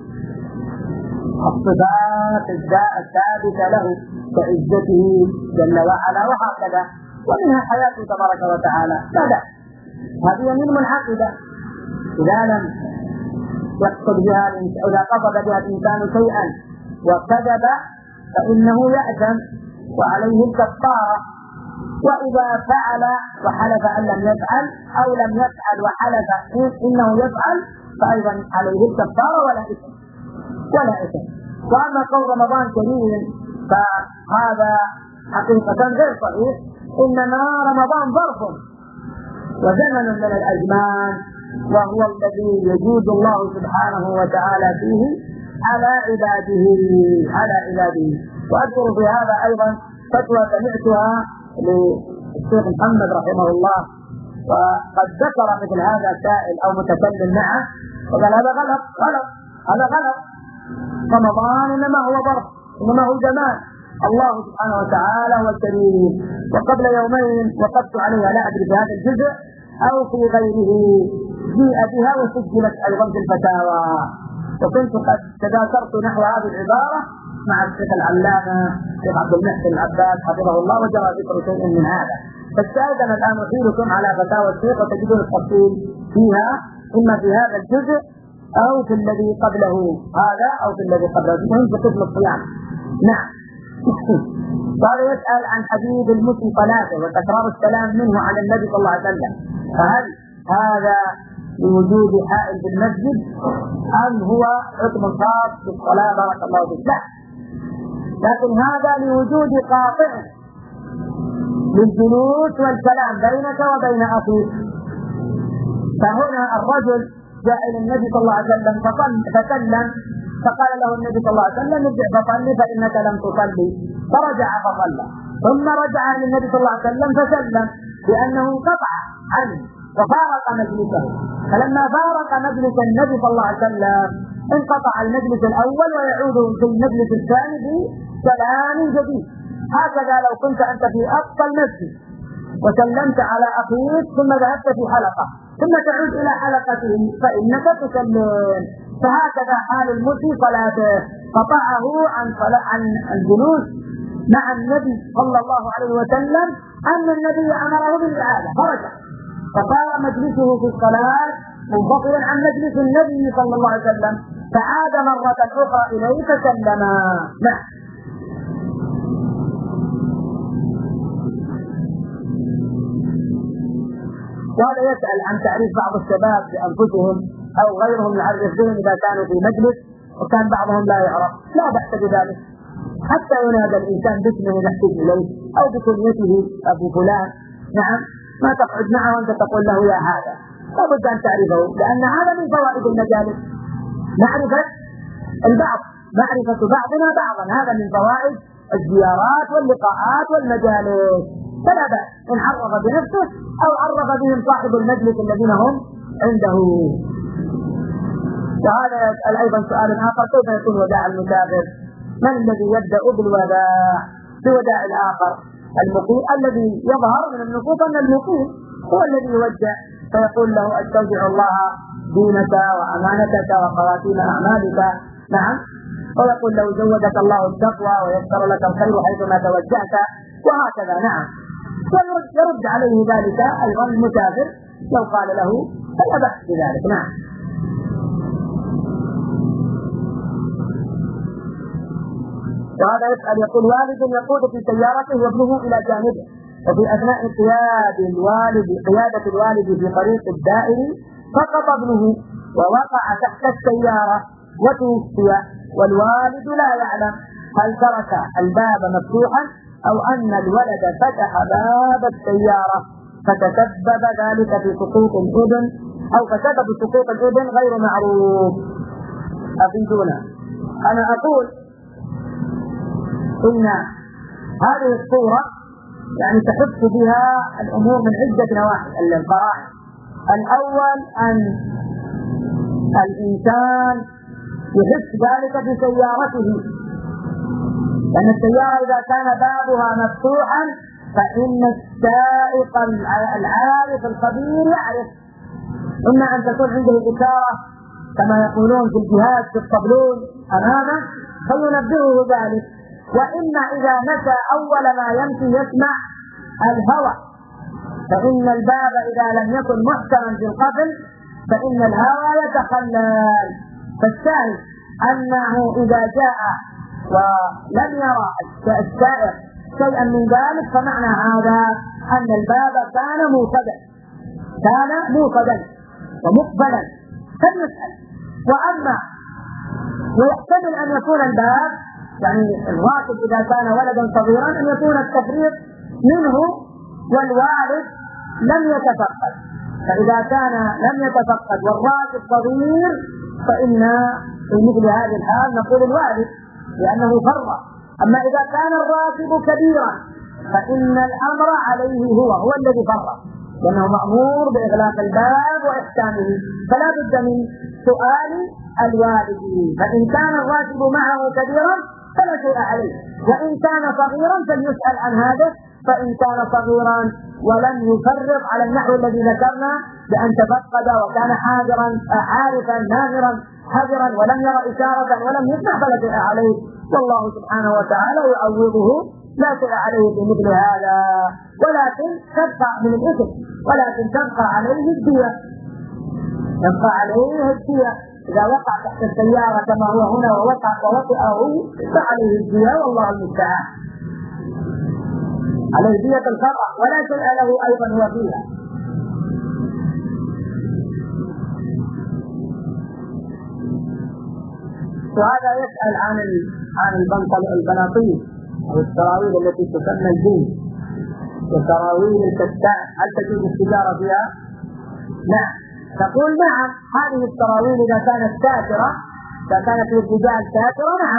الصفات الثابتة له كعزته جل وعلا وهكذا، ومنها حياته تبارك وتعالى. لا لا، هذه يمين منعقدة إذا لم يقصد بها إذا قصد بها الإنسان شيئا وكذب فإنه يأثم وعليه الكفارة، وإذا فعل وحلف أن لم يفعل أو لم يفعل وحلف إنه يفعل فأيضا عليه الكفارة ولا إثم ولا إثم. وأما قول رمضان كريم فهذا حقيقة غير صحيح، إنما رمضان ظرف وزمن من الأزمان، وهو الذي يجود الله سبحانه وتعالى فيه على عباده على عباده. وأذكر في هذا أيضا فتوى سمعتها للشيخ محمد رحمه الله، وقد ذكر مثل هذا سائل أو متكلم معه وقال هذا غلط غلط هذا غلط، رمضان إنما هو ظرف إنما هو زمان، الله سبحانه وتعالى هو الكريم. وقبل يومين وقفت عليها لا أدري في هذا الجزء أو في غيره جيء بها وسجلت أيضا في الفتاوى، وكنت قد تذاكرت نحو هذه العبارة مع الشيخ العلامة الشيخ عبد المحسن العباس حفظه الله وجرى ذكر شيء من هذا. فالشاهد أنا الآن أحيلكم على فتاوى الشيخ وتجدون التفصيل فيها إما في هذا الجزء أو في الذي قبله هذا أو في الذي قبله، المهم في قسم الصيام. نعم. قال يسأل عن حديث المسلم صلاته وتكرار السلام منه على النبي صلى الله عليه وسلم، فهل هذا لوجود حائل في المسجد أم هو حكم خاص بالصلاة بارك الله فيك؟ لا، لكن هذا لوجود قاطع للجلوس والكلام بينك وبين أخيك. فهنا الرجل جاء إلى النبي صلى الله عليه وسلم فسلم، فقال له النبي صلى الله عليه وسلم ارجع فصلي فإنك لم تصلي، فرجع فصلى، ثم رجع للنبي صلى الله عليه وسلم فسلم لأنه انقطع عنه وفارق مجلسه. فلما فارق مجلس النبي صلى الله عليه وسلم انقطع المجلس الأول ويعود في المجلس الثاني بكلام جديد. هكذا لو كنت أنت في أقصى المسجد وسلمت على أخيك ثم ذهبت في حلقة ثم تعود إلى حلقته فإنك تسلم. فهكذا حال المسيء صلاته، قطعه عن عن الجلوس مع النبي صلى الله عليه وسلم أن النبي أمره بالإعادة فرجع، فصار مجلسه في الصلاة منفصلا عن مجلس النبي صلى الله عليه وسلم، فعاد مرة أخرى إليه فسلم. نعم. وهذا يسأل عن تعريف بعض الشباب بأنفسهم أو غيرهم يعرف بهم إذا كانوا في مجلس وكان بعضهم لا يعرف، لا بأس بذلك، حتى ينادى الإنسان باسمه يحتاج إليه أو بكنيته أبو فلان. نعم، ما تقعد معه وأنت تقول له يا هذا، لابد أن تعرفه، لأن هذا من فوائد المجالس، معرفة البعض معرفة بعضنا بعضا، هذا من فوائد الزيارات واللقاءات والمجالس، فلا بأس إن عرف بنفسه أو عرف بهم صاحب المجلس الذين هم عنده. وهذا يسأل أيضا سؤال آخر، كيف يكون وداع المسافر؟ من الذي يبدأ بالوداع بوداع الآخر؟ المقيم الذي يظهر من النصوص أن المقيم هو الذي يودع، فيقول له استودع الله دينك وأمانتك وخواتيم أعمالك. نعم. ويقول له زودك الله التقوى ويسر لك الخير حيثما توجهت، وهكذا. نعم. ويرد عليه ذلك أيضا المسافر لو قال له فلا بأس بذلك. نعم. وهذا يسأل يقول والد يقود في سيارته وابنه إلى جانبه، وفي أثناء قيادة الوالد قيادة الوالد في طريق الدائري سقط ابنه ووقع تحت السيارة وتوفي والوالد لا يعلم هل ترك الباب مفتوحا أو أن الولد فتح باب السيارة فتسبب ذلك في سقوط الابن أو فسبب سقوط الابن غير معروف. أفيدونا. أنا أقول إن هذه الصورة يعني تحس بها الأمور من عدة نواحي القواعد. الأول أن الإنسان يحس ذلك بسيارته، لأن السيارة إذا كان بابها مفتوحا فإن السائق العارف الخبير يعرف إما أن تكون عنده إشارة كما يقولون في الجهاد في الطبلون أمامه فينبهه ذلك. وإما إذا مشى أول ما يمشي يسمع الهوى، فإن الباب إذا لم يكن محكما في القفل فإن الهوى يتخلل. فالشاهد أنه إذا جاء ولم يرى السائر شيئا من ذلك فمعنى هذا أن الباب كان موصدا كان موصدا ومقبلا فليسأل. وأما ويحتمل أن يكون الباب يعني الراكب إذا كان ولدا صغيرا أن يكون التفريط منه والوالد لم يتفقد، فإذا كان لم يتفقد والراكب صغير فإن في مثل هذه الحال نقول الوالد لأنه فرط. أما إذا كان الراكب كبيرا فإن الأمر عليه هو هو الذي فرط، لأنه مأمور بإغلاق الباب وإحكامه، فلا بد من سؤال الوالد. فإن كان الراكب معه كبيرا فلا شيء عليه، وإن كان صغيرا فليسأل عن هذا. فإن كان صغيرا ولم يفرط على النحو الذي ذكرنا بأن تفقد وكان حاضرا عارفا ناظرا حذرا ولم يرى إشارة ولم يسمع فلا شيء عليه، والله سبحانه وتعالى يعوضه لا شيء عليه بمثل هذا، ولكن تبقى من الإثم ولكن تبقى عليه الدية تبقى عليه الدية إذا وقع تحت السيارة كما هو هنا ووقع ووطئه فعليه الدية والله المستعان، عليه دية الخطأ ولا شيء له أيضا هو فيها. وهذا يسأل عن عن البناطيل أو السراويل التي تسمى الجين وسراويل الكتان، هل تجوز التجارة فيها؟ نعم، تقول نعم، هذه السراويل إذا كانت ساترة إذا كانت للرجال ساترة نعم،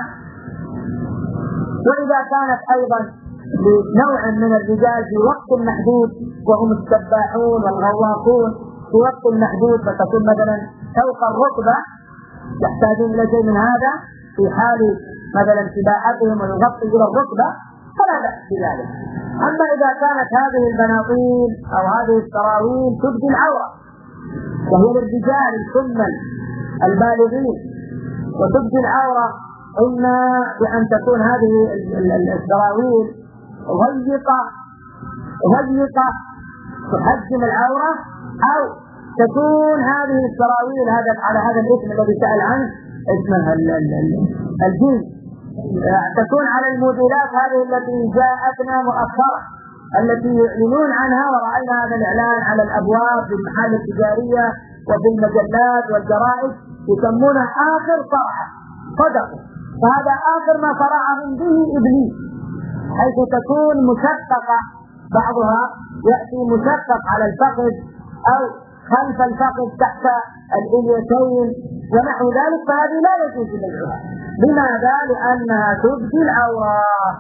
وإذا كانت أيضا لنوع من الرجال في وقت محدود وهم السباحون والغواصون في وقت محدود فتكون مثلا فوق الركبة يحتاجون إلى شيء من هذا في حال مثلا سباحتهم ويغطي إلى الركبة فلا بأس بذلك. أما إذا كانت هذه البناطيل أو هذه السراويل تبدي العورة وهي للرجال الكمل البالغين وتبدي العورة، إما بأن تكون هذه السراويل ضيقة ضيقة تحجم العورة، أو تكون هذه السراويل هذا على هذا الاسم الذي سأل عنه اسمها الجين، تكون على الموديلات هذه التي جاءتنا مؤخرا التي يعلنون عنها ورأينا هذا الإعلان على الأبواب في المحال التجارية وفي المجلات والجرائد يسمونها آخر صرحة صدقوا، فهذا آخر ما صرعهم به إبليس، حيث تكون مشققة بعضها يأتي مشقق على الفخذ أو خلف الفخذ تحت الإليتين ونحو ذلك، فهذه لا يجوز بيعها. لماذا؟ لأنها تبدي العورة.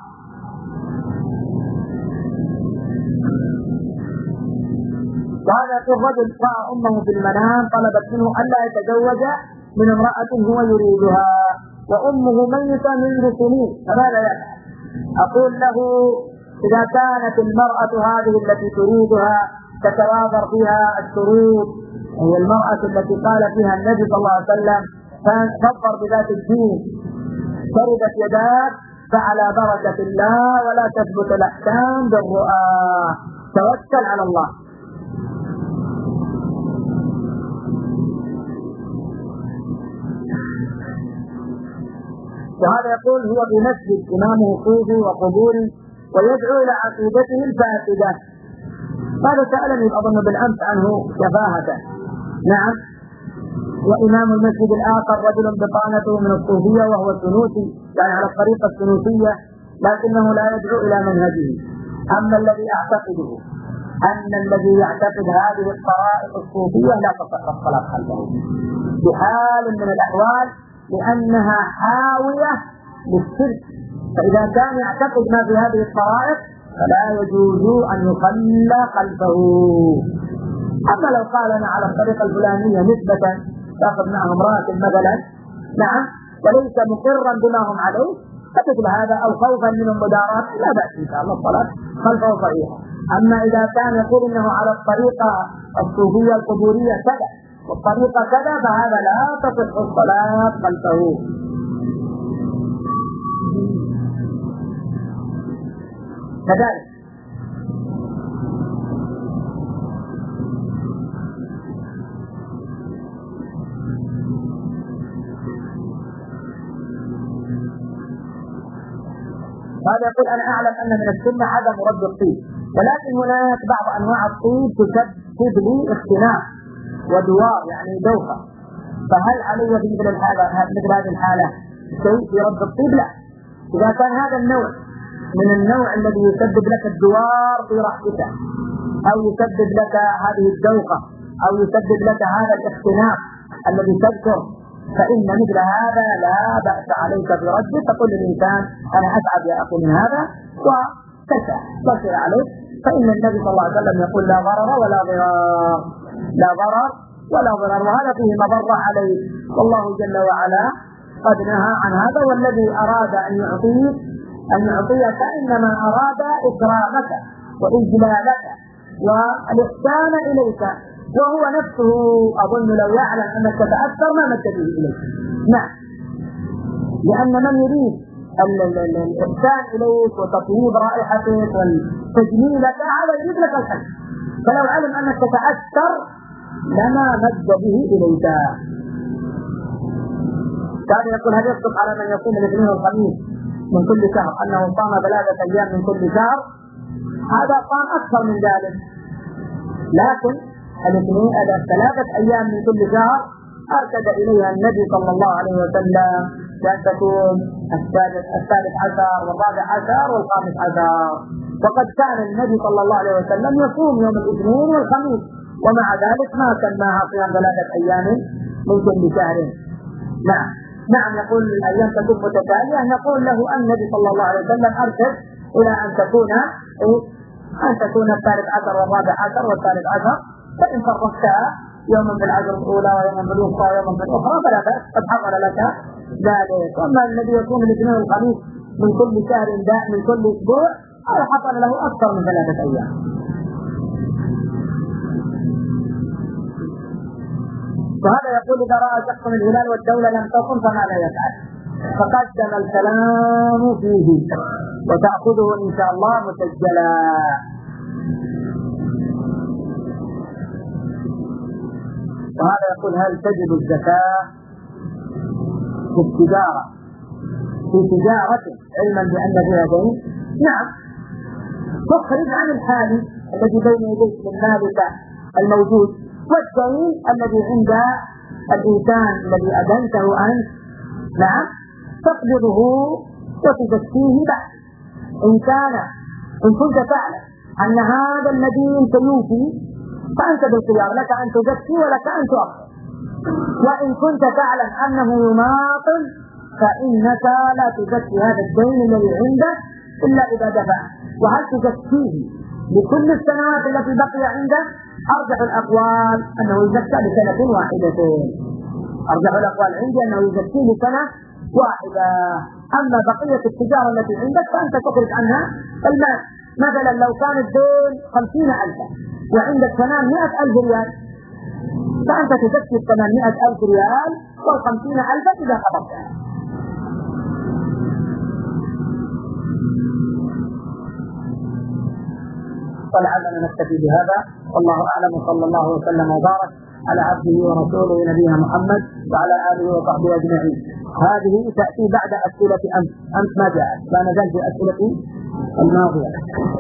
وهذا في الرجل رأى أمه في المنام طلبت منه ألا يتزوج من امرأة هو يريدها وأمه ميتة منذ سنين، فماذا يفعل؟ أقول له إذا كانت المرأة هذه التي تريدها تتوافر فيها الشروط، هي المرأة التي قال فيها النبي صلى الله عليه وسلم فاظفر بذات الدين شربت يداك، فعلى بركة الله ولا تثبت الأحكام بالرؤى، توكل على الله. وهذا يقول هو في مسجد إمامه صوفي وقبوري ويدعو إلى عقيدته الفاسدة. هذا سألني أظن بالأمس عنه شفاهة. نعم، وإمام المسجد الآخر رجل بطانته من الصوفية وهو السنوسي، يعني على الطريقة السنوسية، لكنه لا يدعو إلى منهجه. أما الذي أعتقده أن الذي يعتقد هذه الطرائق الصوفية لا تصح الصلاة خلفه بحال من الأحوال، لأنها حاوية للشرك، فإذا كان يعتقد ما في هذه الطرائق فلا يجوز أن يصلى خلفه. أما لو قال أنا على الطريقة الفلانية نسبة تأخذ معهم راتب مثلا، نعم، وليس مقرا بما هم عليه فمثل هذا أو خوفا من المداراة لا بأس إن شاء الله الصلاة خلفه صحيحة. أما إذا كان يقول إنه على الطريقة الصوفية القبورية كذا والطريقة كذا، فهذا لا تصح الصلاة خلفه. كذلك هذا يقول أنا أعلم أن من السنة عدم رد الطيب، ولكن هناك بعض أنواع الطيب تسبب لي اختناق ودوار يعني دوخة، فهل علي في مثل الحالة مثل هذه الحالة شيء في رد الطيب؟ لا. إذا كان هذا النوع من النوع الذي يسبب لك الدوار في رأسك أو يسبب لك هذه الدوخة أو يسبب لك هذا الاختناق الذي تذكر، فإن مثل هذا لا بأس عليك برده، تقول للإنسان أنا أتعب يا أخي من هذا وتسع تصل عليك، فإن النبي صلى الله عليه وسلم يقول لا ضرر ولا ضرار، لا ضرر ولا ضرر، وهذا فيه مضرة عليك، والله جل وعلا قد نهى عن هذا. والذي أراد أن يعطيك أن يعطيك إنما أراد إكرامك وإجلالك والإحسان إليك، وهو نفسه أظن لو يعلم أنك تتأثر ما مد به إليك. نعم، لأن من يريد الإحسان إليك وتطيب رائحتك والتجميل لك هذا يجيب لك الحج، فلو علم أنك تتأثر لما مد به إليك. كان يقول هل يصدق على من يصوم الاثنين والخميس من كل شهر أنه صام ثلاثة أيام من كل شهر؟ هذا صام أكثر من ذلك، لكن الاثنين على ثلاثة أيام من كل شهر أرشد إليها النبي صلى الله عليه وسلم بأن تكون الثالث الثالث عشر والرابع عشر والخامس عشر، وقد كان النبي صلى الله عليه وسلم يصوم يوم الاثنين والخميس، ومع ذلك ما سماها صيام ثلاثة أيام من كل شهر. نعم نعم يقول الأيام تكون متتالية، نقول له النبي صلى الله عليه وسلم أرشد إلى أن تكون أن تكون الثالث عشر والرابع عشر والثالث عشر، فإن فرقتها يوما بالعشر الأولى ويوما بالوسطى ويوما بالأخرى فلا بأس، قد حصل لك ذلك. وأما الذي يصوم الاثنين والخميس من كل شهر داء من كل أسبوع هذا حصل له أكثر من ثلاثة أيام. وهذا يقول إذا رأى شخص الهلال والدولة لم تصم فماذا يفعل؟ فقدم الكلام فيه وتأخذه إن شاء الله مسجلا. وهذا يقول هل تجب الزكاة في التجارة في تجارة علما بأن فيها دين؟ نعم، تخرج عن الحال الذي بين يديك من مالك الموجود والدين الذي عند الإنسان الذي أدنته أنت، نعم تقبضه وتزكيه بعد. إن كان إن كنت تعلم أن هذا الذي سيوفي فأنت بالخيار، لك أن تزكي ولك أن تؤخر. وإن كنت تعلم أنه يماطل فإنك لا تزكي هذا الدين الذي عندك إلا إذا دفع. وهل تزكيه لكل السنوات التي بقي عنده؟ أرجح الأقوال أنه يزكى لسنة واحدة، أرجح الأقوال عندي أنه يزكي لسنة واحدة. أما بقية التجارة التي عندك فأنت تخرج عنها المال. مثلا لو كان الدين خمسين ألفا وعندك ثمانمائة ألف ريال فأنت تزكي ثمانمائة ألف ريال والخمسين ألفا إذا قبضتها. ولعلنا نكتفي بهذا، والله أعلم، وصلى الله وسلم وبارك على عبده ورسوله نبينا محمد وعلى آله وصحبه أجمعين. هذه تأتي بعد أسئلة أمس، أمس ما جاءت، لا نزال في أسئلة الماضية.